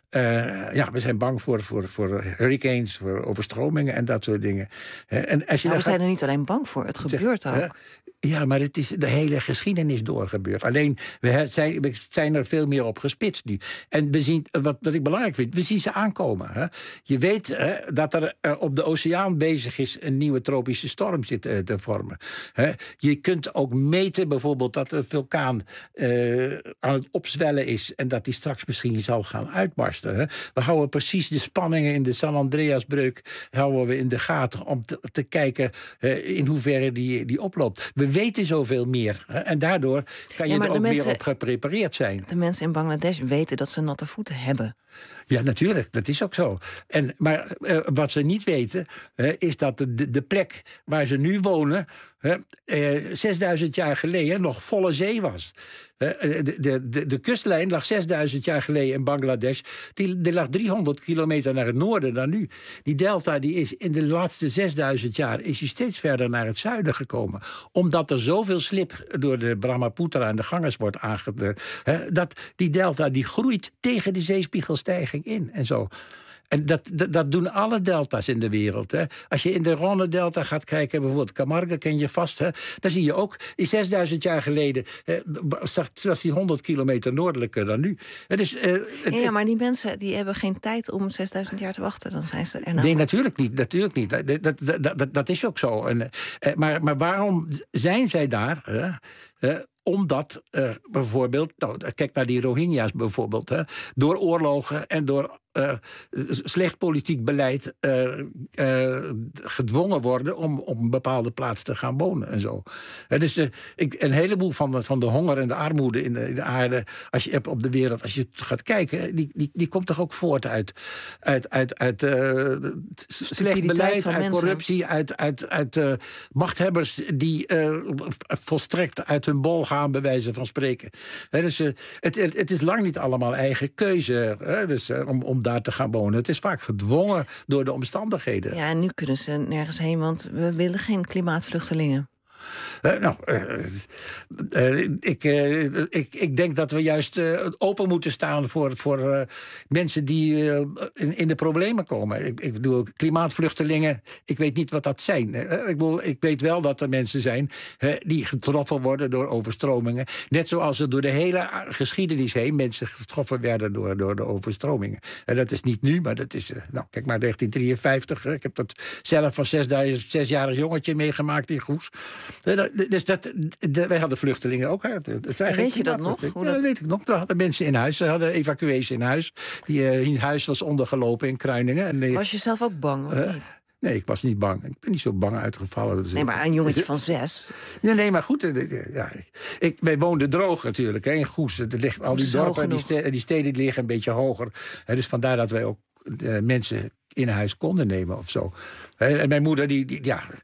E: Uh, ja, we zijn bang voor, voor, voor hurricanes, voor overstromingen en dat soort dingen. Uh, en als je
D: nou, we zijn
E: gaat,
D: er niet alleen bang voor, het gebeurt
E: zeg,
D: ook.
E: Uh, ja, maar het is de hele geschiedenis doorgebeurd. Alleen, we zijn, we zijn er veel meer op gespitst nu. En we zien, wat, wat ik belangrijk vind, we zien ze aankomen. Hè. Je weet hè, dat er uh, op de oceaan bezig is een nieuwe tropische storm zit, uh, te vormen. Hè. Je kunt ook meten bijvoorbeeld dat een vulkaan uh, aan het opzwellen is en dat die straks misschien zal gaan uitbarsten. We houden precies de spanningen in de San Andreasbreuk houden we in de gaten om te, te kijken uh, in hoeverre die, die oploopt. We weten zoveel meer. Hè, en daardoor kan je
D: ja,
E: er ook
D: mensen,
E: meer op geprepareerd zijn.
D: De mensen in Bangladesh weten dat ze natte voeten hebben.
E: Ja, natuurlijk, dat is ook zo. En, maar uh, wat ze niet weten, uh, is dat de, de plek waar ze nu wonen Uh, uh, zesduizend jaar geleden nog volle zee was. Uh, de, de, de, de kustlijn lag zesduizend jaar geleden in Bangladesh. Die, die lag driehonderd kilometer naar het noorden dan nu. Die delta die is in de laatste zesduizend jaar is die steeds verder naar het zuiden gekomen. Omdat er zoveel slip door de Brahmaputra en de Ganges wordt aangedrukt. Uh, dat die delta die groeit tegen de zeespiegelstijging in en zo. En dat, dat, dat doen alle delta's in de wereld. Hè. Als je in de Rhône-delta gaat kijken, bijvoorbeeld Camargue ken je vast, hè, dan zie je ook, die zesduizend jaar geleden hè, was die honderd kilometer noordelijker dan nu. Het is, uh, het,
D: ja, maar die mensen die hebben geen tijd om zesduizend jaar te wachten. Dan zijn ze er nou.
E: Nee, natuurlijk niet. Natuurlijk niet. Dat, dat, dat, dat, dat is ook zo. En, uh, maar, maar waarom zijn zij daar? Hè? Uh, Omdat uh, bijvoorbeeld, nou, kijk naar die Rohingya's bijvoorbeeld, hè, door oorlogen en door uh, slecht politiek beleid uh, uh, gedwongen worden om op een bepaalde plaats te gaan wonen en zo. Uh, dus de, ik, een heleboel van de, van de honger en de armoede in de, in de aarde, als je hebt op de wereld, als je gaat kijken, die, die, die komt toch ook voort uit, uit, uit, uit uh, slecht beleid, uit corruptie, uit, uit, uit uh, machthebbers die uh, volstrekt uit hun bol gaan, bij wijze van spreken. He, dus, uh, het, het, het is lang niet allemaal eigen keuze hè, dus, uh, om, om daar te gaan wonen. Het is vaak gedwongen door de omstandigheden.
D: Ja, en nu kunnen ze nergens heen, want we willen geen klimaatvluchtelingen.
E: Uh, nou, uh, uh, ik, uh, ik, ik denk dat we juist uh, open moeten staan voor, voor uh, mensen die uh, in, in de problemen komen. Ik, ik bedoel, klimaatvluchtelingen, ik weet niet wat dat zijn. Uh, ik, bedoel, ik weet wel dat er mensen zijn uh, die getroffen worden door overstromingen. Net zoals er door de hele geschiedenis heen mensen getroffen werden door, door de overstromingen. En dat is niet nu, maar dat is, uh, nou, kijk maar, negentien drieënvijftig. Ik heb dat zelf als zesjarig jongetje meegemaakt in Goes. Dus dat, de, wij hadden vluchtelingen ook. Hè.
D: Weet je dat nog?
E: Ja,
D: Hoe
E: dat
D: dat...
E: weet ik nog. Daar hadden mensen in huis. Ze hadden evacuees in huis. Die uh, in huis was ondergelopen in Kruiningen. En, uh,
D: was je zelf ook bang, of uh, niet?
E: Nee, ik was niet bang. Ik ben niet zo bang uitgevallen. Dus
D: nee, maar een jongetje van zes.
E: Nee, nee, maar goed. Ja, ik, wij woonden droog natuurlijk. Hè, in Goes. Er ligt al die dorpen en die, steden, die steden liggen een beetje hoger. Hè, dus vandaar dat wij ook uh, mensen in huis konden nemen of zo. En mijn moeder, die, die ja...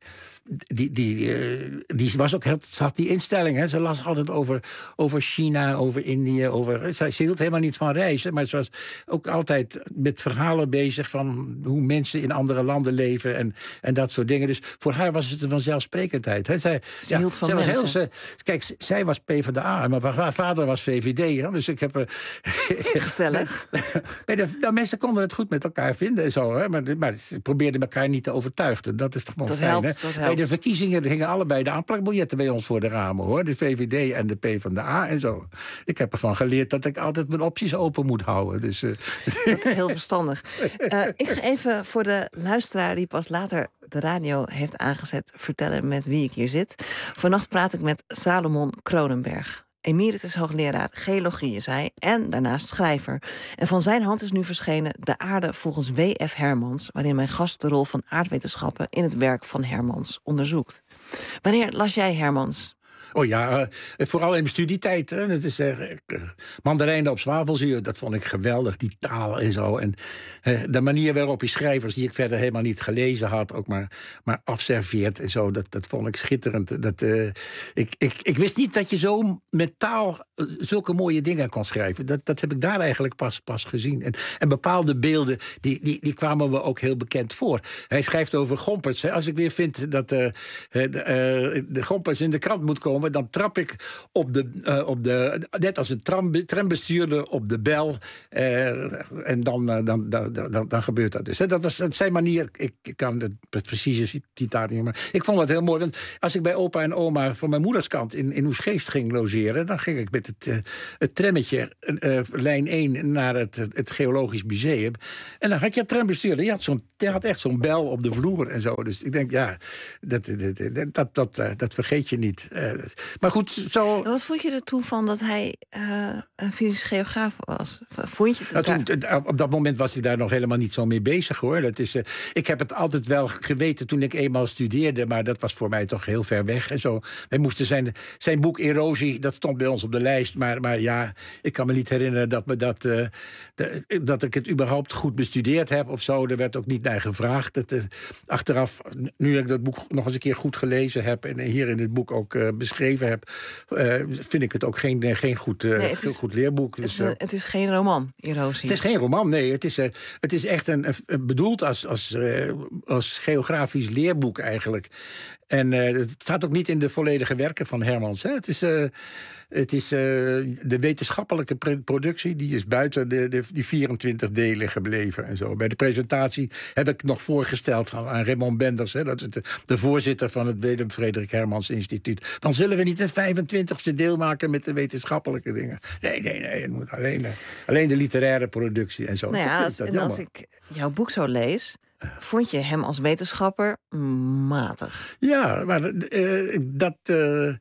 E: die, die, uh, die was ook, had, had die instelling. Hè. Ze las altijd over, over China, over Indië. Over, ze, ze hield helemaal niet van reizen. Maar ze was ook altijd met verhalen bezig van hoe mensen in andere landen leven. En, en dat soort dingen. Dus voor haar was het een vanzelfsprekendheid. Hè. Zij,
D: ze
E: ja,
D: hield van
E: zij was
D: mensen.
E: heel, ze, kijk, zij was P van de A. Maar haar vader was V V D. Hè. Dus ik heb... Uh,
D: Gezellig.
E: bij de, nou, mensen konden het goed met elkaar vinden en zo. Hè. Maar, maar ze probeerden elkaar niet te overtuigen. Dat is toch wel
D: Dat
E: fijn,
D: helpt,
E: hè?
D: dat helpt.
E: Bij de verkiezingen hingen allebei de aanplakbiljetten bij ons voor de ramen, hoor. De V V D en de P van de A en zo. Ik heb ervan geleerd dat ik altijd mijn opties open moet houden. Dus, uh...
D: Dat is heel verstandig. Uh, ik ga even voor de luisteraar die pas later de radio heeft aangezet vertellen met wie ik hier zit. Vannacht praat ik met Salomon Kronenberg. Emeritus hoogleraar geologie is hij en daarnaast schrijver. En van zijn hand is nu verschenen De Aarde volgens W F Hermans, waarin mijn gast de rol van aardwetenschappen in het werk van Hermans onderzoekt. Wanneer las jij Hermans?
E: Oh ja, uh, vooral in mijn studietijd. Hè. Het is uh, mandarijnen op zwavelzuur, dat vond ik geweldig, die taal en zo. En uh, de manier waarop je schrijvers, die ik verder helemaal niet gelezen had, ook maar, maar afserveert en zo, dat, dat vond ik schitterend. Dat, uh, ik, ik, ik wist niet dat je zo met taal uh, zulke mooie dingen kon schrijven. Dat, dat heb ik daar eigenlijk pas, pas gezien. En, en bepaalde beelden, die, die, die kwamen me ook heel bekend voor. Hij schrijft over gomperts. Hè. Als ik weer vind dat uh, de, uh, de gomperts in de krant moet komen, dan trap ik op de, uh, op de net als een tram, trambestuurder op de bel. Uh, en dan, uh, dan, dan, dan, dan gebeurt dat dus. Hè. Dat was zijn manier. Ik, ik kan het precieze citaat niet, maar ik vond dat heel mooi. Want als ik bij opa en oma van mijn moeders kant in, in Oesgeest ging logeren, dan ging ik met het, uh, het trammetje, uh, lijn één, naar het, het Geologisch Museum. En dan had je een trambestuurder. Die had, zo'n, die had echt zo'n bel op de vloer en zo. Dus ik denk, ja, dat, dat, dat, dat, dat, uh, dat vergeet je niet. Uh, Maar goed, zo...
D: Wat vond je er toen van dat hij uh, een fysisch geograaf was? Vond je het
E: nou, toen, op dat moment was hij daar nog helemaal niet zo mee bezig, hoor. Dat is, uh, ik heb het altijd wel geweten toen ik eenmaal studeerde, maar dat was voor mij toch heel ver weg en zo. Wij moesten zijn, zijn boek Erosie, dat stond bij ons op de lijst, maar, maar ja, ik kan me niet herinneren dat, me dat, uh, de, dat ik het überhaupt goed bestudeerd heb of zo. Er werd ook niet naar gevraagd. Dat, uh, achteraf, nu ik dat boek nog eens een keer goed gelezen heb en hier in het boek ook uh, beschreven heb, uh, vind ik het ook geen, geen goed, uh, nee, is, goed leerboek.
D: Het,
E: dus,
D: uh,
E: uh,
D: het is geen roman, Erosie.
E: Het is geen roman, nee. Het is, uh, het is echt een, een, bedoeld als, als, uh, als geografisch leerboek eigenlijk. En uh, het staat ook niet in de volledige werken van Hermans. Hè. Het is, uh, het is uh, de wetenschappelijke productie, die is buiten de, de, die vierentwintig delen gebleven en zo. Bij de presentatie heb ik nog voorgesteld aan, aan Raymond Benders, hè, dat is de, de voorzitter van het Willem Frederik Hermans Instituut. Dan zullen we niet een vijfentwintigste deel maken met de wetenschappelijke dingen. Nee, nee, nee. Het moet alleen, uh, alleen de literaire productie en zo.
D: Nou ja, als, en als ik jouw boek zo lees, vond je hem als wetenschapper matig?
E: Ja, maar uh, dat... Uh,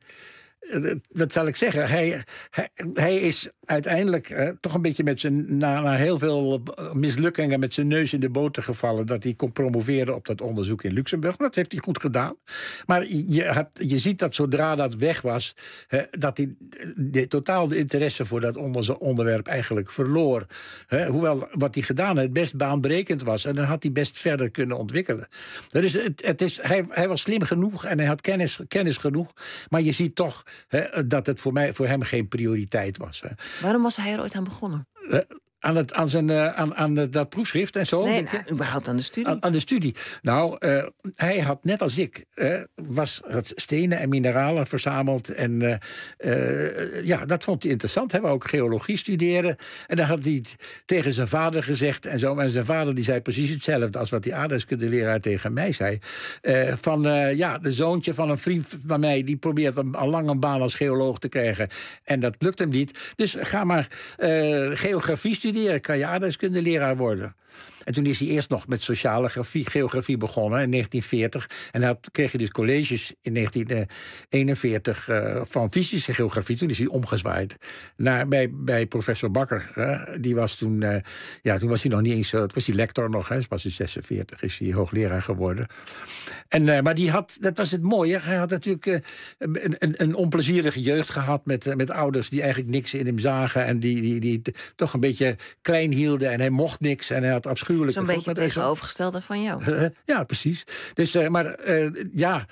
E: Wat zal ik zeggen? Hij, hij, hij is uiteindelijk eh, toch een beetje met zijn, na, na heel veel mislukkingen met zijn neus in de boter gevallen, dat hij kon promoveren op dat onderzoek in Luxemburg. Dat heeft hij goed gedaan. Maar je, hebt, je ziet dat zodra dat weg was, eh, dat hij de, totaal de interesse voor dat onder, onderwerp eigenlijk verloor. Eh, hoewel wat hij gedaan heeft best baanbrekend was. En dan had hij best verder kunnen ontwikkelen. Dat is, het, het is, hij, hij was slim genoeg en hij had kennis, kennis genoeg. Maar je ziet toch He, dat het voor, mij, voor hem geen prioriteit was. He.
D: Waarom was hij er ooit aan begonnen?
E: Uh, aan, het, aan, zijn, uh, aan, aan dat proefschrift en zo?
D: Nee, nou, überhaupt aan de studie.
E: Aan, aan de studie. Nou, uh, hij had net als ik, uh, was, had stenen en mineralen verzameld. En uh, uh, ja, dat vond hij interessant. Hij wou ook geologie studeren. En dan had hij tegen zijn vader gezegd en zo. En zijn vader die zei precies hetzelfde als wat die aardrijkskundeleraar tegen mij zei. Uh, van, uh, ja, de zoontje van een vriend van mij, die probeert al lang een baan als geoloog te krijgen. En dat lukt hem niet. Dus ga maar uh, geografie studeren. Kan je aardrijkskundeleraar worden. En toen is hij eerst nog met sociale grafie, geografie begonnen in negentien veertig. En dan kreeg je dus colleges in negentien eenenveertig uh, van fysische geografie. Toen is hij omgezwaaid naar, bij, bij professor Bakker. Uh, die was toen, uh, ja, toen was hij nog niet eens, uh, was hij lector nog. Hè, pas in zesenveertig is hij hoogleraar geworden. En, uh, maar die had, dat was het mooie. Hij had natuurlijk uh, een, een, een onplezierige jeugd gehad met, uh, met ouders die eigenlijk niks in hem zagen. En die, die, die, die toch een beetje klein hielden. En hij mocht niks. En hij had afschuwelijke...
D: Zo'n beetje tegenovergestelde van jou.
E: Uh, ja, precies. Dus, uh, maar uh, ja...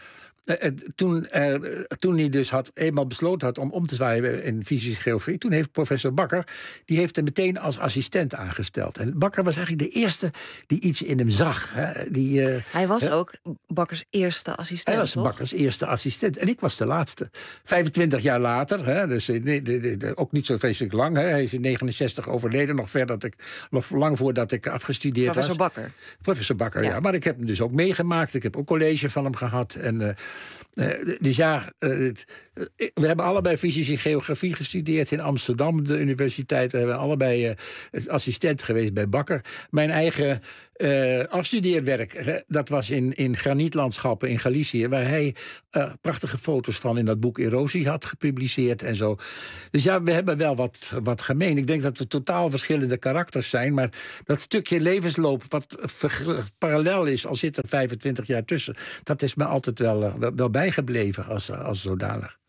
E: uh, toen, uh, toen hij dus had, eenmaal besloten had om om te zwaaien in fysische geografie, toen heeft professor Bakker, die heeft hem meteen als assistent aangesteld. En Bakker was eigenlijk de eerste die iets in hem zag. Hè. Die, uh,
D: hij was
E: hè?
D: ook Bakkers eerste assistent,
E: Hij was
D: toch?
E: Bakkers eerste assistent. En ik was de laatste. vijfentwintig jaar later, hè, dus nee, de, de, de, ook niet zo vreselijk lang. Hè. Hij is in negenenzestig overleden, nog, ver dat ik, nog lang voordat ik afgestudeerd
D: Professor
E: was.
D: Bakker.
E: Professor Bakker, ja.
D: Ja.
E: Maar ik heb hem dus ook meegemaakt. Ik heb ook college van hem gehad. En, uh, uh, dus ja, uh, het, uh, we hebben allebei fysische geografie gestudeerd in Amsterdam, de universiteit. We hebben allebei uh, assistent geweest bij Bakker. Mijn eigen uh, afstudeerwerk, hè, dat was in, in granietlandschappen in Galicië, waar hij uh, prachtige foto's van in dat boek Erosie had gepubliceerd en zo. Dus ja, we hebben wel wat, wat gemeen. Ik denk dat we totaal verschillende karakters zijn, maar dat stukje levensloop wat ver, parallel is, al zit er vijfentwintig jaar tussen, dat is me altijd wel, uh, wel, wel bijgebleven als, als zodanig.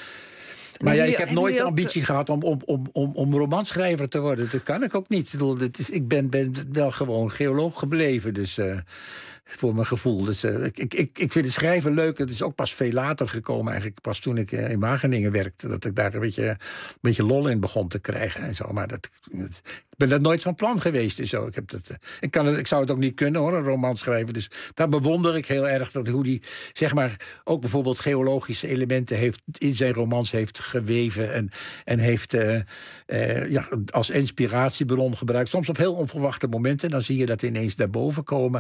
E: Maar ja, ik heb nooit de ambitie gehad om, om, om, om, om romanschrijver te worden. Dat kan ik ook niet. Ik, bedoel, dat is, ik ben, ben wel gewoon geoloog gebleven, dus uh, voor mijn gevoel. Dus, uh, ik, ik, ik vind het schrijven leuk. Het is ook pas veel later gekomen, eigenlijk pas toen ik uh, in Wageningen werkte, dat ik daar een beetje, een beetje lol in begon te krijgen en zo. Maar dat, dat, ik ben dat nooit van plan geweest en zo. Ik, heb dat, uh, ik, kan het, ik zou het ook niet kunnen, hoor, een roman schrijven. Dus daar bewonder ik heel erg dat hoe die, zeg maar, ook bijvoorbeeld geologische elementen heeft in zijn romans heeft geweven en, en heeft uh, uh, ja, als inspiratiebron gebruikt. Soms op heel onverwachte momenten, dan zie je dat ineens daarboven komen.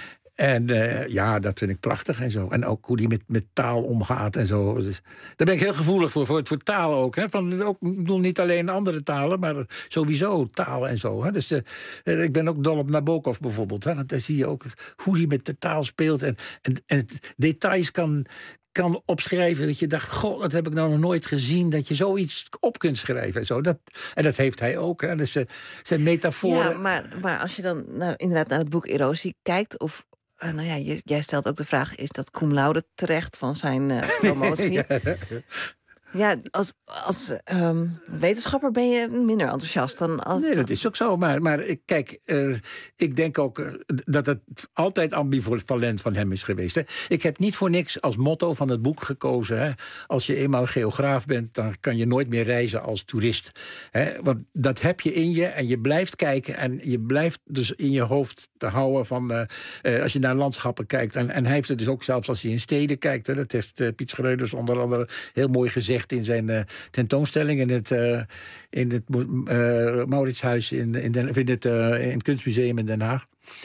E: En uh, ja, dat vind ik prachtig en zo. En ook hoe die met, met taal omgaat en zo. Dus, daar ben ik heel gevoelig voor, voor, voor taal ook. Hè. Van, ook. Ik bedoel niet alleen andere talen, maar sowieso taal en zo. Hè. Dus uh, ik ben ook dol op Nabokov bijvoorbeeld. Hè. Want daar zie je ook hoe hij met de taal speelt en, en, en details kan, kan opschrijven dat je dacht, goh, dat heb ik nou nog nooit gezien, dat je zoiets op kunt schrijven en zo. Dat, en dat heeft hij ook. Hè. Dus uh, zijn metaforen.
D: Ja, maar, maar als je dan nou, inderdaad naar het boek Erosie kijkt, of Uh, nou ja, je, jij stelt ook de vraag, is dat cum laude terecht van zijn uh, promotie? Ja, ja als, als um, wetenschapper ben je minder enthousiast dan als...
E: Nee, dat is ook zo. Maar, maar kijk, uh, ik denk ook uh, dat het altijd ambivalent van hem is geweest. Hè. Ik heb niet voor niks als motto van het boek gekozen. Hè. Als je eenmaal geograaf bent, dan kan je nooit meer reizen als toerist. Hè. Want dat heb je in je en je blijft kijken. En je blijft dus in je hoofd te houden van... Uh, uh, als je naar landschappen kijkt. En, en hij heeft het dus ook zelfs als hij in steden kijkt. Hè. Dat heeft uh, Piet Schreuders onder andere heel mooi gezegd in zijn uh, tentoonstelling in het, uh, in het uh, Mauritshuis in, in, Den, in het uh, in het Kunstmuseum in Den Haag.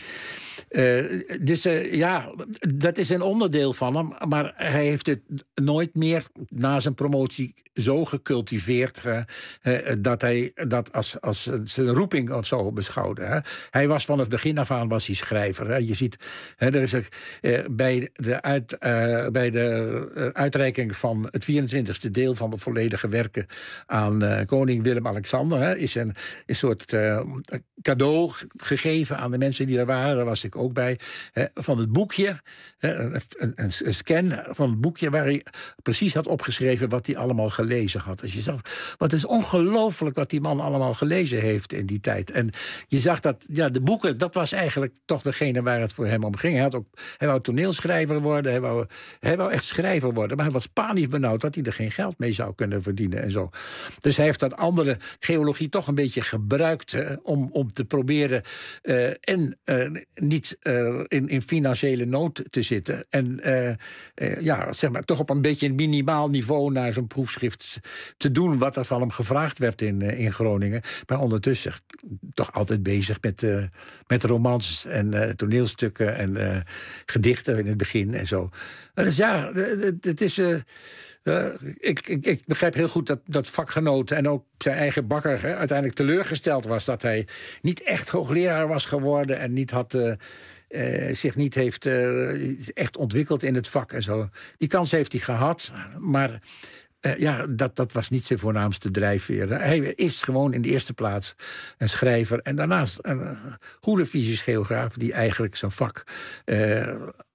E: Uh, dus uh, ja, dat is een onderdeel van hem. Maar hij heeft het nooit meer na zijn promotie zo gecultiveerd... Uh, uh, dat hij dat als, als zijn roeping of zo beschouwde. Hè. Hij was van het begin af aan was hij schrijver. Hè. Je ziet, hè, er is, uh, bij de, uit, uh, bij de uh, uitreiking van het vierentwintigste deel van de volledige werken aan uh, koning Willem-Alexander... Hè, is een, een soort uh, cadeau gegeven aan de mensen die er waren. Daar was ik ook bij, hè, van het boekje, hè, een, een, een scan van het boekje waar hij precies had opgeschreven wat hij allemaal gelezen had. Dus je zag, wat is ongelooflijk wat die man allemaal gelezen heeft in die tijd. En je zag dat, ja, de boeken, dat was eigenlijk toch degene waar het voor hem om ging. Hij, had ook, hij wou toneelschrijver worden, hij wou, hij wou echt schrijver worden, maar hij was panisch benauwd dat hij er geen geld mee zou kunnen verdienen en zo. Dus hij heeft dat andere geologie toch een beetje gebruikt hè, om, om te proberen uh, en uh, niet Uh, in, in financiële nood te zitten. En uh, uh, ja, zeg maar, toch op een beetje een minimaal niveau naar zo'n proefschrift te doen wat er van hem gevraagd werd in, uh, in Groningen. Maar ondertussen toch altijd bezig met, uh, met romans en uh, toneelstukken en uh, gedichten in het begin en zo. Uh, dus ja, het is... Uh, Uh, ik, ik, ik begrijp heel goed dat, dat vakgenoten en ook zijn eigen Bakker hè, uiteindelijk teleurgesteld was dat hij niet echt hoogleraar was geworden en niet had, uh, uh, zich niet heeft uh, echt ontwikkeld in het vak en zo. Die kans heeft hij gehad, maar uh, ja, dat, dat was niet zijn voornaamste drijfveer. Hij is gewoon in de eerste plaats een schrijver en daarnaast een goede fysisch geograaf die eigenlijk zijn vak uh,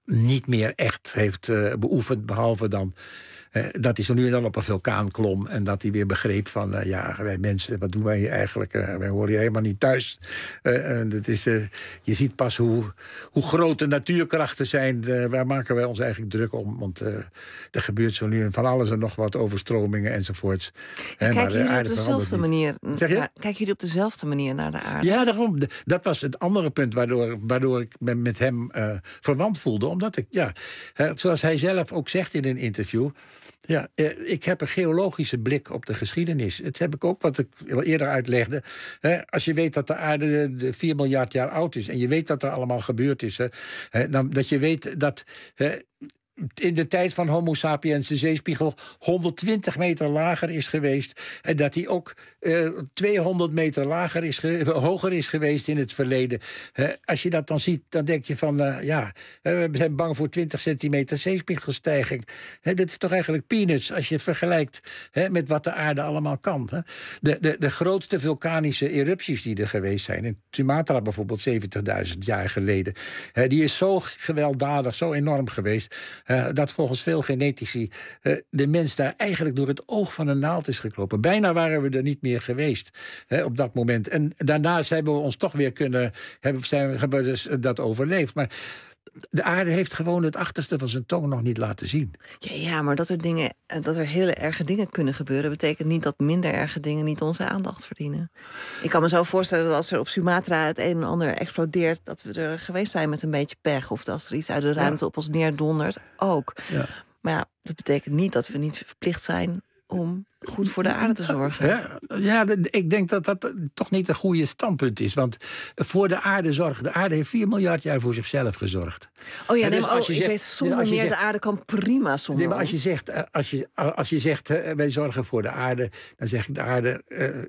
E: niet meer echt heeft uh, beoefend, behalve dan uh, dat hij zo nu en dan op een vulkaan klom en dat hij weer begreep van, uh, ja, wij mensen, wat doen wij hier eigenlijk? Uh, wij horen hier helemaal niet thuis. Uh, uh, dat is, uh, je ziet pas hoe, hoe groot de natuurkrachten zijn. Uh, waar maken wij ons eigenlijk druk om? Want uh, er gebeurt zo nu van alles en nog wat, overstromingen enzovoorts.
D: En kijken jullie op dezelfde manier? Zeg je? Naar, kijken jullie op dezelfde manier naar de aarde?
E: Ja, daarom. Dat was het andere punt waardoor, waardoor ik me met hem uh, verwant voelde. Omdat ik, ja, zoals hij zelf ook zegt in een interview, ja, ik heb een geologische blik op de geschiedenis. Dat heb ik ook, wat ik eerder uitlegde. Als je weet dat de aarde de vier miljard jaar oud is en je weet dat er allemaal gebeurd is, dan dat je weet dat in de tijd van Homo sapiens de zeespiegel honderdtwintig meter lager is geweest. En dat hij ook uh, tweehonderd meter lager is ge- hoger is geweest in het verleden. Uh, als je dat dan ziet, dan denk je van, uh, ja, we zijn bang voor twintig centimeter zeespiegelstijging. Uh, dat is toch eigenlijk peanuts als je vergelijkt uh, met wat de aarde allemaal kan. Uh. De, de, de grootste vulkanische erupties die er geweest zijn, in Sumatra bijvoorbeeld zeventigduizend jaar geleden, uh, die is zo gewelddadig, zo enorm geweest, Uh, dat volgens veel genetici uh, de mens daar eigenlijk door het oog van een naald is gekropen. Bijna waren we er niet meer geweest uh, op dat moment. En daarnaast hebben we ons toch weer kunnen, hebben, zijn, hebben we dus dat overleefd. Maar de aarde heeft gewoon het achterste van zijn tong nog niet laten zien.
D: Ja, ja, maar dat er, dingen, dat er hele erge dingen kunnen gebeuren, betekent niet dat minder erge dingen niet onze aandacht verdienen. Ik kan me zo voorstellen dat als er op Sumatra het een en ander explodeert, dat we er geweest zijn met een beetje pech. Of als er iets uit de ruimte ja. op ons neerdondert, ook. Ja. Maar ja, dat betekent niet dat we niet verplicht zijn om goed voor de aarde te zorgen.
E: Ja, ja, ik denk dat dat toch niet een goede standpunt is. Want voor de aarde zorgen. De aarde heeft vier miljard jaar voor zichzelf gezorgd.
D: Oh ja, nee, dus maar als je oh, zegt, ik weet zonder meer, zegt, de aarde kan prima zonder
E: nee, maar als je zegt, als je, als je zegt wij zorgen voor de aarde, dan zeg ik de aarde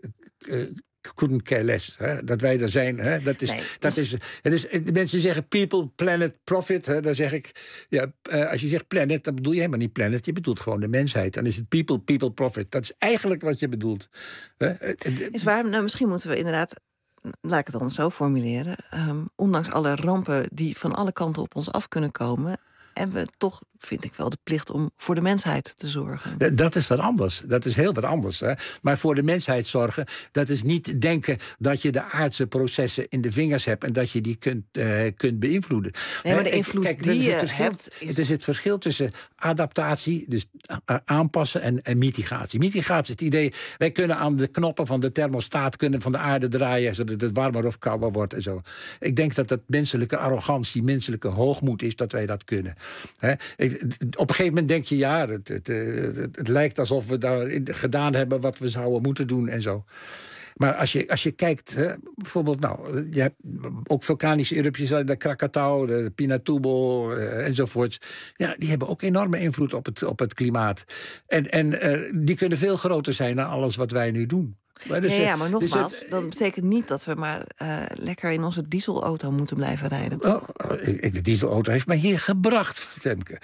E: Uh, uh, couldn't care less. Hè? Dat wij er zijn. Hè? Dat is, nee, dat is, het is, de mensen zeggen people, planet, profit. Hè? Dan zeg ik, ja, uh, als je zegt planet, dan bedoel je helemaal niet planet. Je bedoelt gewoon de mensheid. Dan is het people, people, profit. Dat is eigenlijk wat je bedoelt. Hè?
D: Is waar, nou, misschien moeten we inderdaad, laat ik het dan zo formuleren, um, ondanks alle rampen die van alle kanten op ons af kunnen komen, hebben we toch, vind ik wel, de plicht om voor de mensheid te zorgen.
E: Dat is wat anders. Dat is heel wat anders. Hè? Maar voor de mensheid zorgen, dat is niet denken dat je de aardse processen in de vingers hebt en dat je die kunt, uh, kunt beïnvloeden.
D: Nee, maar de invloed Kijk, die je hebt
E: is... Het is het verschil tussen adaptatie, dus aanpassen, en, en mitigatie. Mitigatie is het idee, wij kunnen aan de knoppen van de thermostaat kunnen van de aarde draaien, zodat het warmer of kouder wordt en zo. Ik denk dat dat menselijke arrogantie, menselijke hoogmoed is dat wij dat kunnen. He, op een gegeven moment denk je, ja, het, het, het, het lijkt alsof we daar gedaan hebben wat we zouden moeten doen en zo. Maar als je, als je kijkt, hè, bijvoorbeeld, nou, je hebt ook vulkanische erupties, de Krakatau, de Pinatubo uh, enzovoorts. Ja, die hebben ook enorme invloed op het, op het klimaat. En, en uh, die kunnen veel groter zijn dan alles wat wij nu doen.
D: Maar dus, ja, ja, maar nogmaals, dus het, dat betekent niet dat we maar uh, lekker in onze dieselauto moeten blijven rijden. Toch?
E: Oh, de dieselauto heeft mij hier gebracht, Femke.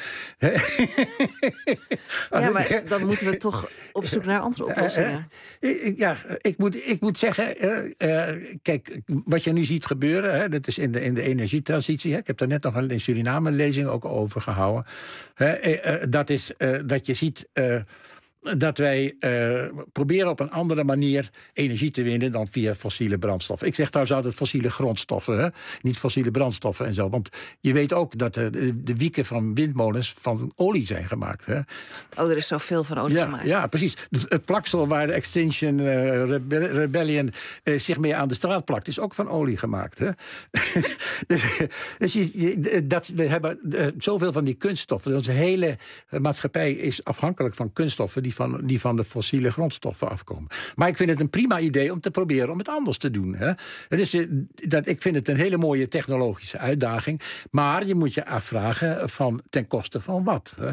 D: Ja, maar dan moeten we toch op zoek naar andere oplossingen.
E: Uh, uh, ja, ik moet, ik moet zeggen, uh, uh, kijk, wat je nu ziet gebeuren, hè, dat is in de, in de energietransitie. Hè, ik heb daar net nog een in Suriname een lezing ook over gehouden. Uh, uh, dat is uh, dat je ziet Uh, dat wij uh, proberen op een andere manier energie te winnen dan via fossiele brandstoffen. Ik zeg trouwens altijd fossiele grondstoffen, hè? Niet fossiele brandstoffen en zo. Want je weet ook dat uh, de, de wieken van windmolens van olie zijn gemaakt. Hè?
D: Oh, er is zoveel van olie
E: ja,
D: gemaakt.
E: Ja, precies. Het plaksel waar de Extinction uh, Rebe- Rebellion uh, zich mee aan de straat plakt, is ook van olie gemaakt. Hè? dus dus je, dat, we hebben uh, zoveel van die kunststoffen. Onze hele maatschappij is afhankelijk van kunststoffen die Van, die van de fossiele grondstoffen afkomen. Maar ik vind het een prima idee om te proberen om het anders te doen. Hè? Dus, dat, ik vind het een hele mooie technologische uitdaging. Maar je moet je afvragen van ten koste van wat. Hè?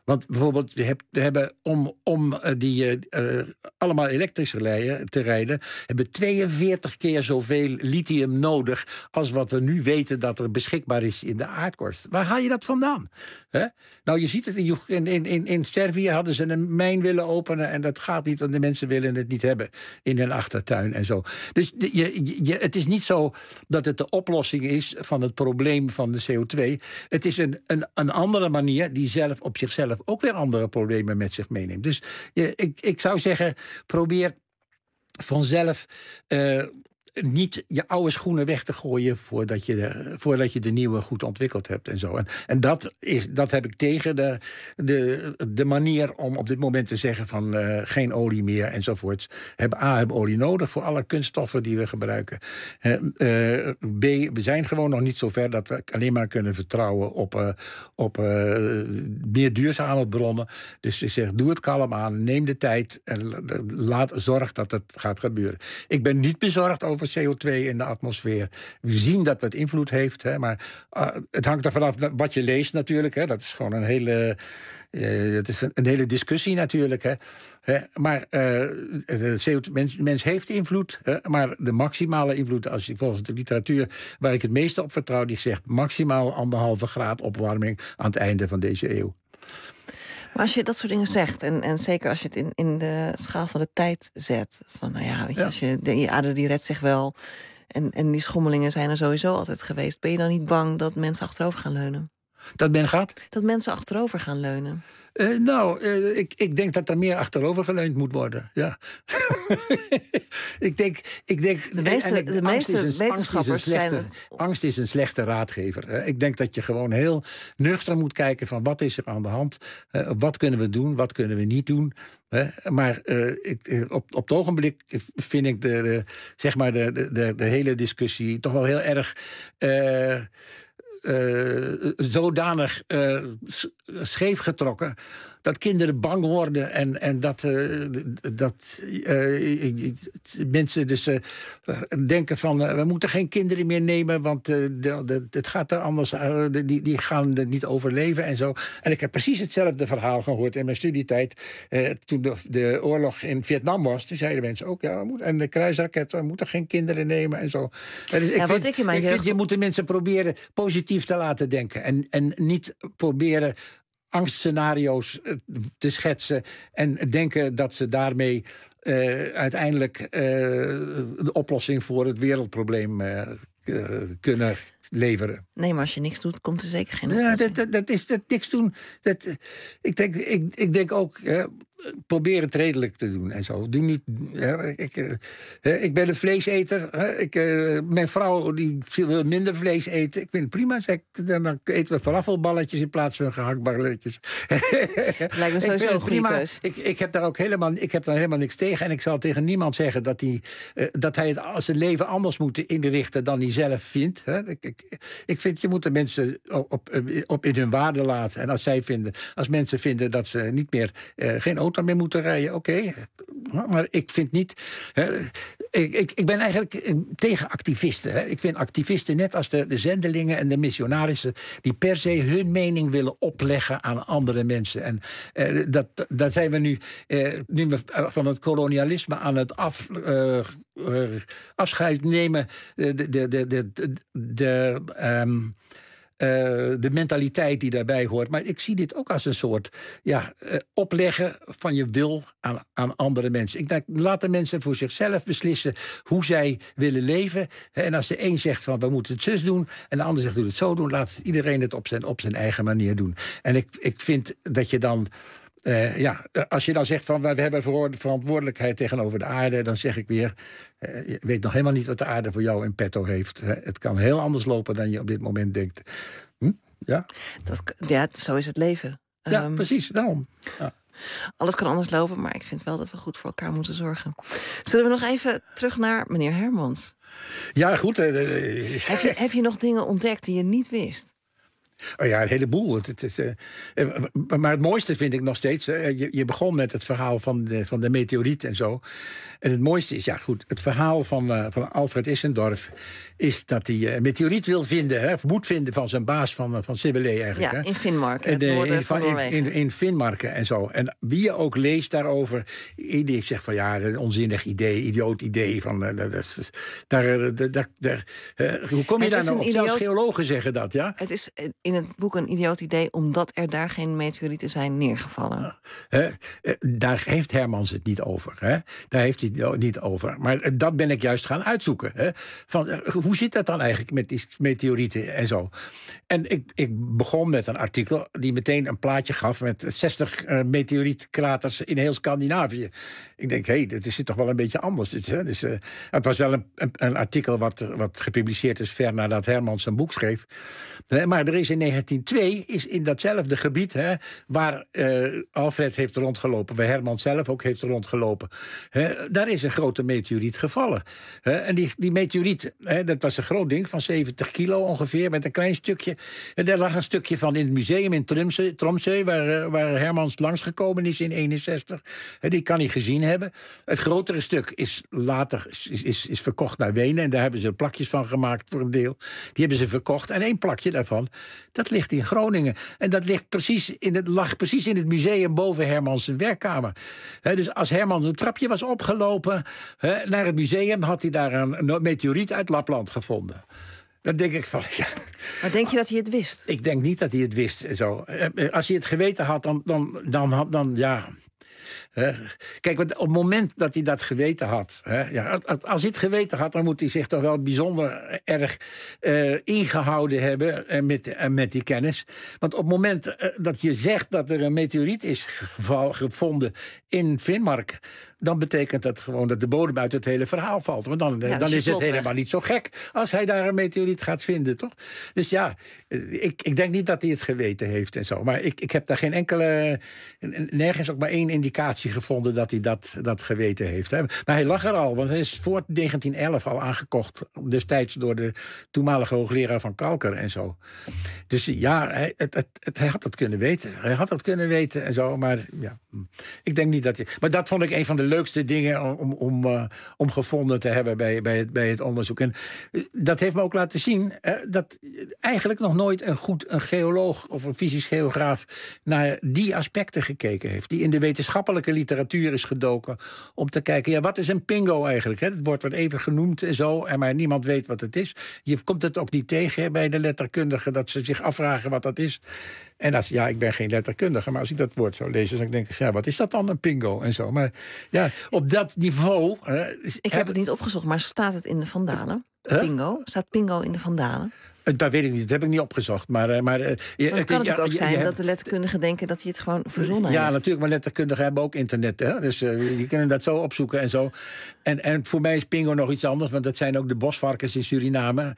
E: Want bijvoorbeeld, we heb- we hebben om, om uh, die uh, allemaal elektrisch rijden, te rijden... hebben tweeënveertig keer zoveel lithium nodig... als wat we nu weten dat er beschikbaar is in de aardkorst. Waar haal je dat vandaan? Hè? Nou, je ziet het, in, in, in, in Servië hadden ze een mijn willen openen... en dat gaat niet, want de mensen willen het niet hebben... in hun achtertuin en zo. Dus de, je, je, het is niet zo dat het de oplossing is... van het probleem van de C O twee. Het is een, een, een andere manier die zelf op zichzelf... ook weer andere problemen met zich meeneemt. Dus je, ik, ik zou zeggen, probeer vanzelf... Uh, niet je oude schoenen weg te gooien... voordat je de, voordat je de nieuwe goed ontwikkeld hebt en zo. En, en dat, is, dat heb ik tegen de, de, de manier om op dit moment te zeggen... van uh, geen olie meer enzovoorts. Hebben A, hebben olie nodig voor alle kunststoffen die we gebruiken. Uh, uh, B, we zijn gewoon nog niet zo ver... dat we alleen maar kunnen vertrouwen op, uh, op uh, meer duurzame bronnen. Dus ik zeg, doe het kalm aan, neem de tijd... en laat, zorg dat het gaat gebeuren. Ik ben niet bezorgd over C O twee in de atmosfeer. We zien dat het invloed heeft, hè, maar uh, het hangt er vanaf wat je leest natuurlijk. Hè. Dat is gewoon een hele, uh, het is een, een hele discussie natuurlijk. Hè. Hè, maar uh, de C O twee, mens, mens heeft invloed, hè, maar de maximale invloed, als je volgens de literatuur waar ik het meeste op vertrouw, die zegt maximaal anderhalve graad opwarming aan het einde van deze eeuw.
D: Maar als je dat soort dingen zegt, en, en zeker als je het in, in de schaal van de tijd zet... van nou ja, weet je,
E: Ja.
D: als je, de, je aarde die redt zich wel... En, en die schommelingen zijn er sowieso altijd geweest... ben je dan niet bang dat mensen achterover gaan leunen?
E: Dat men gaat?
D: Dat mensen achterover gaan leunen?
E: Uh, nou, uh, ik, ik denk dat er meer achterover geleund moet worden. Ja. ik denk, ik denk,
D: de meeste,
E: ik,
D: de meeste
E: een,
D: wetenschappers
E: slechte,
D: zijn het...
E: Angst is een slechte raadgever. Hè. Ik denk dat je gewoon heel nuchter moet kijken... van wat is er aan de hand? Uh, wat kunnen we doen? Wat kunnen we niet doen? Hè. Maar uh, ik, op, op het ogenblik vind ik de, de, zeg maar de, de, de hele discussie... toch wel heel erg... Uh, Uh, zodanig uh, scheef getrokken... dat kinderen bang worden en, en dat, uh, dat uh, mensen dus uh, denken van... Uh, we moeten geen kinderen meer nemen, want uh, de, de, het gaat er anders... Uh, die, die gaan het niet overleven en zo. En ik heb precies hetzelfde verhaal gehoord in mijn studietijd... Uh, toen de, de oorlog in Vietnam was. Toen zeiden mensen ook, ja, we moeten, en de kruisraketten... we moeten geen kinderen nemen en zo. En dus ik
D: ja,
E: vind,
D: ik in mijn
E: ik
D: jeugd...
E: vind, je moet de mensen proberen positief te laten denken. En, en niet proberen angstscenario's te schetsen... en denken dat ze daarmee uh, uiteindelijk uh, de oplossing voor het wereldprobleem uh, uh, kunnen leveren.
D: Nee, maar als je niks doet, komt er zeker geen
E: ja, dat, dat, dat is dat niks doen. Dat, ik, denk, ik, ik denk ook... Uh, probeer het redelijk te doen en zo. Doe niet... Hè, ik, uh, ik ben een vleeseter. Hè, ik, uh, mijn vrouw die wil minder vlees eten. Ik vind het prima. Zeg, dan eten we falafelballetjes in plaats van gehaktballetjes.
D: Lijkt me sowieso een goede keus.
E: Ik, ik heb daar ook helemaal, ik heb daar helemaal niks tegen. En ik zal tegen niemand zeggen dat hij, uh, dat hij het, zijn leven anders moet inrichten dan hij zelf vindt. Hè. Ik, ik, ik vind, je moet de mensen op, op, op in hun waarde laten. En als zij vinden, als mensen vinden dat ze niet meer uh, geen auto meer moeten rijden, oké. Okay. Maar ik vind niet... Hè, ik, ik, ik ben eigenlijk tegen activisten. Hè. Ik vind activisten net als de, de zendelingen en de missionarissen... die per se hun mening willen opleggen aan andere mensen. En uh, dat, dat zijn we nu, uh, nu we van het kolonialisme aan het af, uh, uh, afscheid nemen. De, de, de, de, de, de um, Uh, de mentaliteit die daarbij hoort. Maar ik zie dit ook als een soort ja, uh, opleggen van je wil aan, aan andere mensen. Ik denk, laat de mensen voor zichzelf beslissen hoe zij willen leven. En als de een zegt van we moeten het zus doen... en de ander zegt doe het zo doen... laat iedereen het op zijn, op zijn eigen manier doen. En ik, ik vind dat je dan... Uh, ja, als je dan zegt van we hebben verantwoordelijkheid tegenover de aarde... dan zeg ik weer, uh, je weet nog helemaal niet wat de aarde voor jou in petto heeft. Hè. Het kan heel anders lopen dan je op dit moment denkt. Hm? Ja?
D: Dat, ja, zo is het leven.
E: Ja,
D: um,
E: precies, daarom. Ja.
D: Alles kan anders lopen, maar ik vind wel dat we goed voor elkaar moeten zorgen. Zullen we nog even terug naar meneer Hermans?
E: Ja, goed. Uh,
D: heb, je, heb je nog dingen ontdekt die je niet wist?
E: Oh ja, een heleboel. Het, het is, uh, maar het mooiste vind ik nog steeds... Uh, je, je begon met het verhaal van de, van de meteoriet en zo. En het mooiste is, ja goed, het verhaal van, uh, van Alfred Issendorf... is dat hij een uh, meteoriet wil vinden, hè, of moet vinden van zijn baas van, uh, van Sibelé eigenlijk.
D: Ja,
E: hè.
D: in Finnmarken,
E: en, uh,
D: noorden
E: in,
D: van
E: in,
D: Noorwegen.
E: in, in Finnmarken en zo. En wie je ook leest daarover... die zegt van ja, een onzinnig idee, idioot idee. Van, uh, dat is, daar, uh, daar, daar, uh, hoe kom je daar nou op?
D: Idioot...
E: Zelfs geologen zeggen dat, ja?
D: Het is in het boek een idioot idee... omdat er daar geen meteorieten zijn neergevallen.
E: Uh, uh, daar heeft Hermans het niet over. Hè? Daar heeft hij het niet over. Maar uh, dat ben ik juist gaan uitzoeken. Hè? Van, uh, hoe zit dat dan eigenlijk met die meteorieten en zo? En ik, ik begon met een artikel die meteen een plaatje gaf... met zestig uh, meteorietkraters in heel Scandinavië. Ik denk, hé, hey, dit is toch wel een beetje anders. Dus, hè? Dus, uh, het was wel een, een, een artikel wat, wat gepubliceerd is... ver nadat Hermans zijn boek schreef. Uh, maar er is in negentien twee, is in datzelfde gebied... Hè, waar uh, Alfred heeft rondgelopen... waar Hermans zelf ook heeft rondgelopen... Hè, daar is een grote meteoriet gevallen. Hè, en die, die meteoriet, hè, dat was een groot ding... van zeventig kilo ongeveer, met een klein stukje. En daar lag een stukje van in het museum in Tromsø... Tromsø waar, waar Hermans langsgekomen is in eenenzestig. Hè, die kan hij gezien hebben. Het grotere stuk is later is, is, is verkocht naar Wenen... en daar hebben ze plakjes van gemaakt voor een deel. Die hebben ze verkocht. En één plakje daarvan, dat ligt in Groningen. En dat ligt precies in het, lag precies in het museum boven Hermans' werkkamer. He, dus als Hermans een trapje was opgelopen he, naar het museum... had hij daar een meteoriet uit Lapland gevonden. Dan denk ik van, ja...
D: Maar denk je dat hij het wist?
E: Ik denk niet dat hij het wist. Zo. Als hij het geweten had, dan, dan, dan, dan ja... Uh, kijk, op het moment dat hij dat geweten had... Hè, ja, als hij het geweten had, dan moet hij zich toch wel bijzonder erg uh, ingehouden hebben uh, met, uh, met die kennis. Want op het moment uh, dat je zegt dat er een meteoriet is geval, gevonden in Finnmarken... dan betekent dat gewoon dat de bodem uit het hele verhaal valt. Want dan, ja, dan is het helemaal weg. Niet zo gek als hij daar een meteoriet gaat vinden, toch? Dus ja, ik, ik denk niet dat hij het geweten heeft en zo. Maar ik, ik heb daar geen enkele... nergens ook maar één indicatie gevonden dat hij dat, dat geweten heeft. Hè. Maar hij lag er al, want hij is voor negentien elf al aangekocht... destijds door de toenmalige hoogleraar van Kalker en zo. Dus ja, hij, het, het, het, hij had dat kunnen weten. Hij had dat kunnen weten en zo, maar ja, ik denk niet dat hij... Maar dat vond ik een van de leukste dingen om, om, uh, om gevonden te hebben bij, bij, het, bij het onderzoek. En dat heeft me ook laten zien uh, dat eigenlijk nog nooit een goed een geoloog of een fysisch geograaf naar die aspecten gekeken heeft. Die in de wetenschappelijke literatuur is gedoken om te kijken, ja, wat is een pingo eigenlijk? Hè? Het wordt wat even genoemd en zo, en maar niemand weet wat het is. Je komt het ook niet tegen hè, bij de letterkundigen dat ze zich afvragen wat dat is. En als, ja, ik ben geen letterkundige, maar als ik dat woord zou lezen, dan denk ik, ja, wat is dat dan, een pingo en zo. Maar ja, op dat niveau... Uh,
D: ik heb het niet opgezocht, maar staat het in de Vandalen? Huh? Pingo? Staat pingo in de Vandalen?
E: Dat weet ik niet, dat heb ik niet opgezocht. Maar, maar,
D: je, het kan natuurlijk ja, ook zijn je, dat de letterkundigen denken dat hij het gewoon verzonnen
E: ja,
D: heeft.
E: Ja, natuurlijk, maar letterkundigen hebben ook internet. Hè? Dus uh, die kunnen dat zo opzoeken en zo. En, en voor mij is pingo nog iets anders, want dat zijn ook de bosvarkens in Suriname.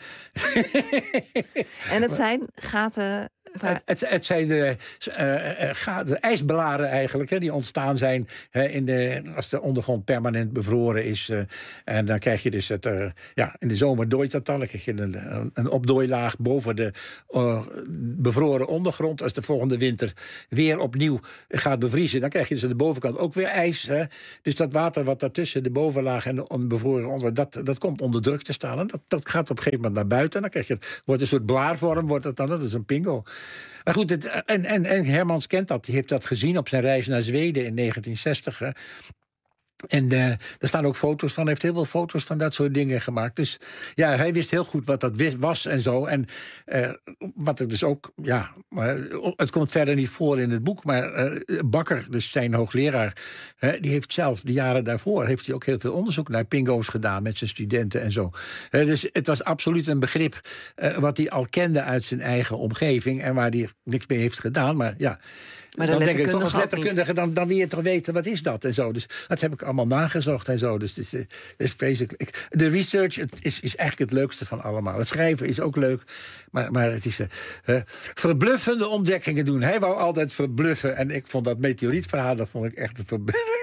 D: En het zijn gaten...
E: Het, het, het zijn de, uh, de ijsblaren eigenlijk, hè, die ontstaan zijn hè, in de, als de ondergrond permanent bevroren is. Uh, en dan krijg je dus het, uh, ja, in de zomer dooit dat dan. Dan krijg je een, een opdooilaag boven de uh, bevroren ondergrond. Als de volgende winter weer opnieuw gaat bevriezen, dan krijg je dus aan de bovenkant ook weer ijs. Hè. Dus dat water wat daartussen de bovenlaag en de bevroren ondergrond, dat, dat komt onder druk te staan. En dat, dat gaat op een gegeven moment naar buiten. En dan krijg je, wordt een soort blaarvorm, wordt het dan, dat is een pingo. Maar goed, het, en, en, en Hermans kent dat. Die heeft dat gezien op zijn reis naar Zweden in negentien zestig. Hè. En uh, er staan ook foto's van. Hij heeft heel veel foto's van dat soort dingen gemaakt. Dus ja, hij wist heel goed wat dat was en zo. En uh, wat er dus ook... ja, uh, het komt verder niet voor in het boek, maar uh, Bakker, dus zijn hoogleraar, uh, die heeft zelf de jaren daarvoor heeft hij ook heel veel onderzoek naar pingo's gedaan met zijn studenten en zo. Uh, dus het was absoluut een begrip uh, wat hij al kende uit zijn eigen omgeving en waar hij niks mee heeft gedaan. Maar ja...
D: Maar
E: dan denk ik toch als letterkundige, dan, dan wil je toch weten wat is dat en zo. Dus dat heb ik allemaal nagezocht en zo. Dus het is, het is vreselijk. De research is, is eigenlijk het leukste van allemaal. Het schrijven is ook leuk, maar, maar het is uh, uh, verbluffende ontdekkingen doen. Hij wou altijd verbluffen en ik vond dat meteorietverhaal, dat vond ik echt verbluffend.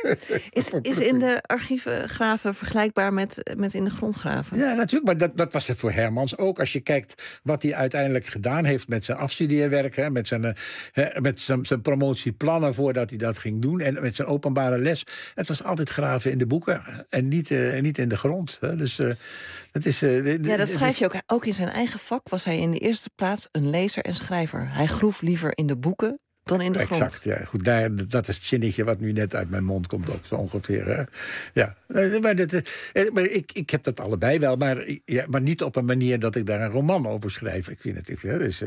D: Is, is in de archieven graven vergelijkbaar met, met in de grond graven?
E: Ja, natuurlijk, maar dat, dat was het voor Hermans ook. Als je kijkt wat hij uiteindelijk gedaan heeft met zijn afstudeerwerk... Hè, met, zijn, hè, met zijn, zijn promotieplannen voordat hij dat ging doen... en met zijn openbare les. Het was altijd graven in de boeken en niet, uh, en niet in de grond. Hè. Dus, uh, dat is, uh, de, de,
D: ja, dat schrijf je
E: de,
D: ook. Ook in zijn eigen vak was hij in de eerste plaats een lezer en schrijver. Hij groef liever in de boeken dan in de grond.
E: Exact, ja. Goed, daar, dat is het zinnetje wat nu net uit mijn mond komt, ook zo ongeveer. Hè. Ja, maar, dat, maar ik, ik heb dat allebei wel, maar, ja, maar niet op een manier dat ik daar een roman over schrijf. Ik vind het, ik, dus,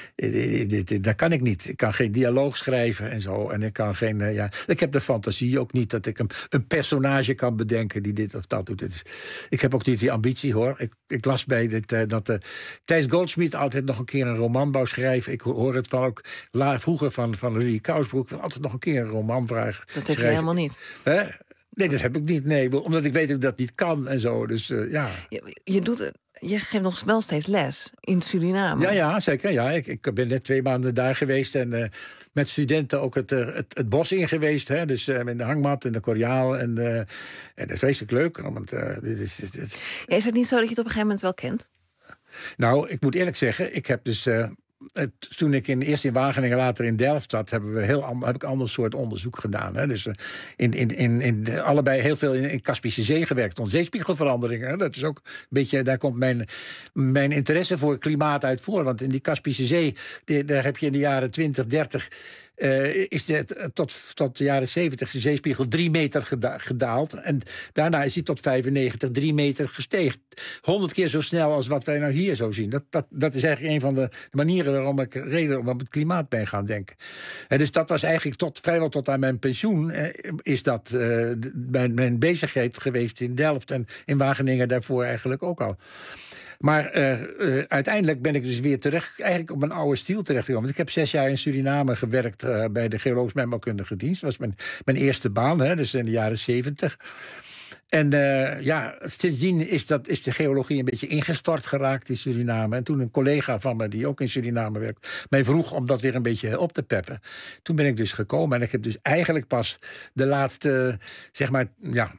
E: uh, dat kan ik niet. Ik kan geen dialoog schrijven en zo. En ik kan geen, uh, ja, ik heb de fantasie ook niet dat ik een, een personage kan bedenken die dit of dat doet. Dus, ik heb ook niet die ambitie, hoor. Ik, ik las bij dit, uh, dat uh, Thijs Goldschmidt altijd nog een keer een roman wou schrijven. Ik hoor het van ook la, vroeger van, van Rudy Kousbroek, altijd nog een keer een roman vragen.
D: Dat heb je helemaal niet.
E: Hè? Nee, dat heb ik niet. Nee, omdat ik weet dat ik dat niet kan en zo. Dus uh, ja.
D: Je, je, doet, je geeft nog wel steeds les in Suriname.
E: Ja, ja, zeker. Ja, ik, ik ben net twee maanden daar geweest en uh, met studenten ook het, uh, het, het bos in geweest. Hè? Dus uh, met de hangmat en de Koreaal. En, uh, en dat is vreselijk leuk. Want, uh, dit is, dit...
D: Ja, is het niet zo dat je het op een gegeven moment wel kent?
E: Nou, ik moet eerlijk zeggen, ik heb dus... Uh, toen ik in, eerst in Wageningen, later in Delft zat, hebben we heel, heb ik een ander soort onderzoek gedaan. Hè. Dus uh, in, in, in, in allebei heel veel in, in Kaspische Zee gewerkt. On zeespiegelveranderingen. Hè. Dat is ook een beetje, daar komt mijn, mijn interesse voor klimaat uit voor. Want in die Kaspische Zee, die, daar heb je in de jaren twintig, dertig... Uh, is de, tot, tot de jaren zeventig de zeespiegel drie meter geda- gedaald. En daarna is hij tot vijfennegentig drie meter gestegen. Honderd keer zo snel als wat wij nou hier zo zien. Dat, dat, dat is eigenlijk een van de manieren waarom ik reden om op het klimaat ben gaan denken. En dus dat was eigenlijk tot, vrijwel tot aan mijn pensioen... Eh, is dat uh, mijn, mijn bezigheid geweest in Delft en in Wageningen daarvoor eigenlijk ook al. Maar uh, uh, uiteindelijk ben ik dus weer terecht, eigenlijk op mijn oude stiel terechtgekomen. Ik heb zes jaar in Suriname gewerkt uh, bij de Geologisch-Mijnbouwkundige Dienst. Dat was mijn, mijn eerste baan, hè, dus in de jaren zeventig. En uh, ja, sindsdien is, dat, is de geologie een beetje ingestort geraakt in Suriname. En toen een collega van me, die ook in Suriname werkt, mij vroeg om dat weer een beetje op te peppen. Toen ben ik dus gekomen en ik heb dus eigenlijk pas de laatste, zeg maar, ja...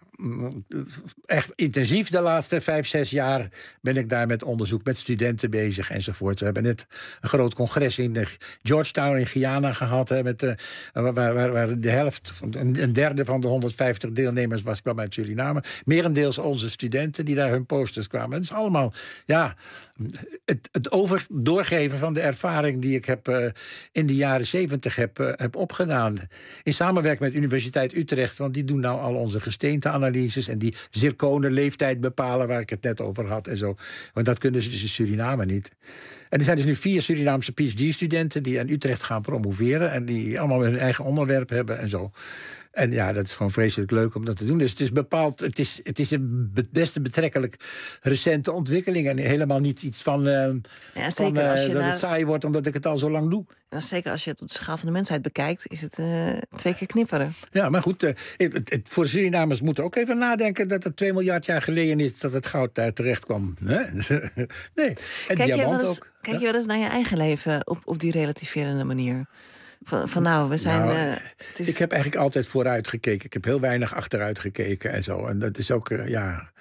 E: echt intensief de laatste vijf, zes jaar ben ik daar met onderzoek, met studenten bezig enzovoort. We hebben net een groot congres in de Georgetown in Guyana gehad, hè, met, uh, waar, waar, waar de helft, een, een derde van de honderdvijftig deelnemers was, kwam uit Suriname. Merendeels onze studenten die daar hun posters kwamen. Het is allemaal, ja, het, het over doorgeven van de ervaring die ik heb uh, in de jaren zeventig heb, uh, heb opgedaan. In samenwerking met Universiteit Utrecht, want die doen nou al onze gesteenteanalyses en die zirconen leeftijd bepalen waar ik het net over had en zo. Want dat kunnen ze dus in Suriname niet. En er zijn dus nu vier Surinaamse P H D-studenten die aan Utrecht gaan promoveren en die allemaal hun eigen onderwerp hebben en zo. En ja, dat is gewoon vreselijk leuk om dat te doen. Dus het is bepaald, het is, het is een best betrekkelijk recente ontwikkeling en helemaal niet iets van, uh,
D: ja, zeker
E: van uh,
D: als je
E: dat
D: naar...
E: het saai wordt omdat ik het al zo lang doe.
D: En zeker als je het op de schaal van de mensheid bekijkt, is het uh, twee keer knipperen.
E: Ja, maar goed, uh, het, het, het, voor Surinamers moeten ook even nadenken dat het twee miljard jaar geleden is dat het goud daar terecht kwam. Nee, nee. En
D: kijk
E: diamant
D: je eens,
E: ook.
D: Kijk je wel eens naar je eigen leven op, op die relativerende manier? Van, van nou, we zijn...
E: Nou,
D: uh, het is...
E: Ik heb eigenlijk altijd vooruit gekeken. Ik heb heel weinig achteruit gekeken en zo. En dat is ook, uh, ja...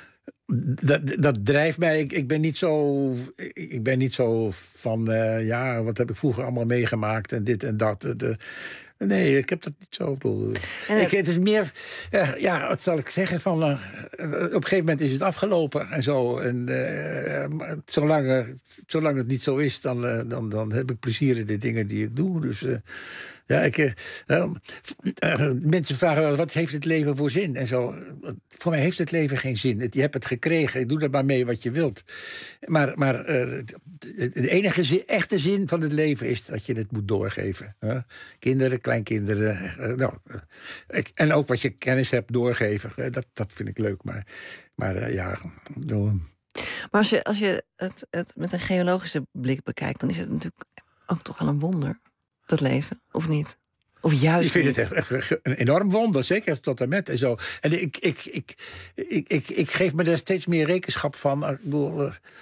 E: Dat, dat drijft mij. Ik, ik ben niet zo. Ik ben niet zo van. Uh, ja, wat heb ik vroeger allemaal meegemaakt en dit en dat. De, nee, ik heb dat niet zo. En ik, het is meer. Uh, ja, wat zal ik zeggen? Van, uh, op een gegeven moment is het afgelopen en zo. En uh, zolang, uh, zolang het niet zo is, dan, uh, dan, dan heb ik plezier in de dingen die ik doe. Dus. Uh, Ja, ik, uh, uh, mensen vragen wel, wat heeft het leven voor zin? En zo. Voor mij heeft het leven geen zin. Het, je hebt het gekregen, doe er maar mee wat je wilt. Maar, maar uh, de enige zin, echte zin van het leven is dat je het moet doorgeven. Huh? Kinderen, kleinkinderen. Uh, nou, uh, ik, en ook wat je kennis hebt doorgeven. Uh, dat, dat vind ik leuk. Maar, maar uh, ja... Uh,
D: maar als je, als je het, het met een geologische blik bekijkt, dan is het natuurlijk ook toch wel een wonder. Dat leven, of niet? Of juist
E: ik vind
D: niet?
E: het echt, echt een enorm wonder, zeker tot en met en zo. En ik, ik, ik, ik, ik, ik geef me daar steeds meer rekenschap van. Ik bedoel,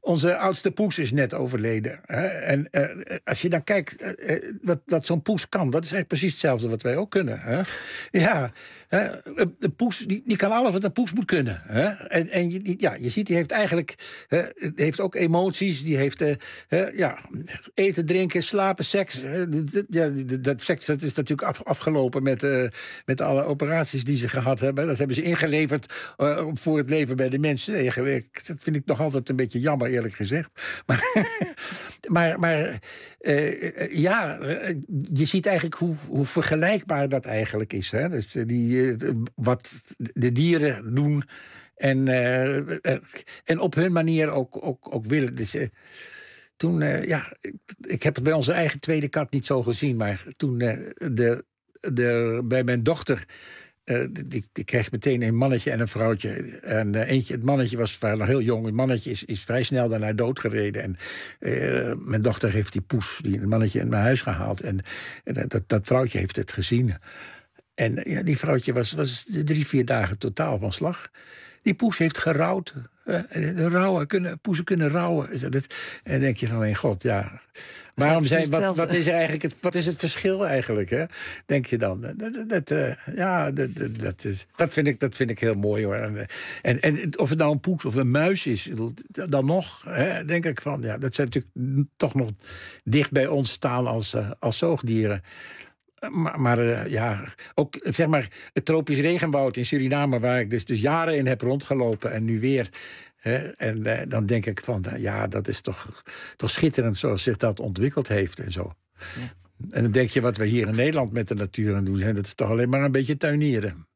E: onze oudste poes is net overleden. Hè? En uh, als je dan kijkt uh, wat, wat zo'n poes kan... dat is eigenlijk precies hetzelfde wat wij ook kunnen. Hè? Ja, uh, de poes die, die kan alles wat een poes moet kunnen. Hè? En, en je, ja, je ziet, die heeft eigenlijk uh, heeft ook emoties. Die heeft uh, uh, ja, eten, drinken, slapen, seks. Uh, dat, ja, dat seks dat is natuurlijk af, afgelopen met, uh, met alle operaties die ze gehad hebben. Dat hebben ze ingeleverd uh, voor het leven bij de mensen. Nee, dat vind ik nog altijd een beetje jammer, eerlijk gezegd. Maar, maar, maar uh, ja, je ziet eigenlijk hoe, hoe vergelijkbaar dat eigenlijk is. Hè? Dus die, uh, wat de dieren doen en, uh, en op hun manier ook, ook, ook willen. Dus, uh, toen, uh, ja, ik heb het bij onze eigen tweede kat niet zo gezien, maar toen uh, de, de, bij mijn dochter... Uh, die, die kreeg meteen een mannetje en een vrouwtje. En uh, eentje, het mannetje was nog heel jong. Het mannetje is, is vrij snel daarna doodgereden. En uh, mijn dochter heeft die poes, die een mannetje in mijn huis gehaald. En, en dat, dat vrouwtje heeft het gezien. En uh, ja, die vrouwtje was, was drie, vier dagen totaal van slag. Die poes heeft gerouwd. Uh, de rouwen kunnen, poesen kunnen rouwen. En dan denk je van, mijn god, ja... Waarom zijn, wat, wat is er eigenlijk het, wat is het verschil eigenlijk, hè? Denk je dan? Dat, dat, uh, ja, dat, dat, is, dat, vind ik, dat vind ik heel mooi, hoor. En, en, en of het nou een poes of een muis is, dan nog, hè, denk ik van... ja, dat zijn natuurlijk toch nog dicht bij ons staan als, uh, als zoogdieren. Maar, maar uh, ja, ook zeg maar het tropisch regenwoud in Suriname... waar ik dus, dus jaren in heb rondgelopen en nu weer... He, en uh, dan denk ik van, uh, ja, dat is toch, toch schitterend zoals zich dat ontwikkeld heeft en zo. Ja. En dan denk je, wat we hier in Nederland met de natuur aan doen zijn... dat is toch alleen maar een beetje tuinieren.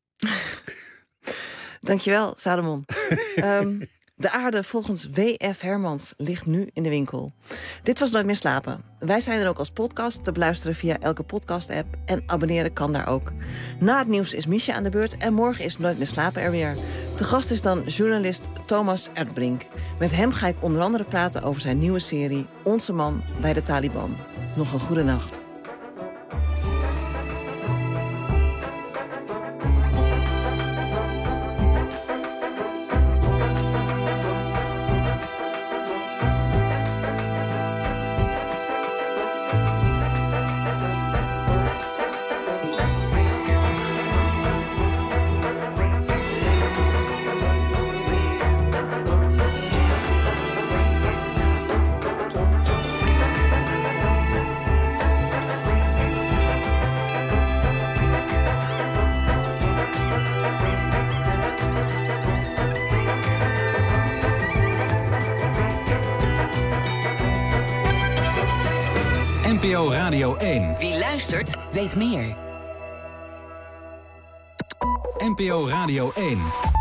D: Dankjewel, Salomon. um, de aarde volgens W F Hermans ligt nu in de winkel. Dit was Nooit meer slapen. Wij zijn er ook als podcast te beluisteren via elke podcast-app... en abonneren kan daar ook. Na het nieuws is Misha aan de beurt en morgen is Nooit meer slapen er weer. Te gast is dan journalist Thomas Erdbrink. Met hem ga ik onder andere praten over zijn nieuwe serie... Onze man bij de Taliban. Nog een goede nacht.
B: N P O Radio één.
C: Wie luistert, weet meer.
B: N P O Radio één.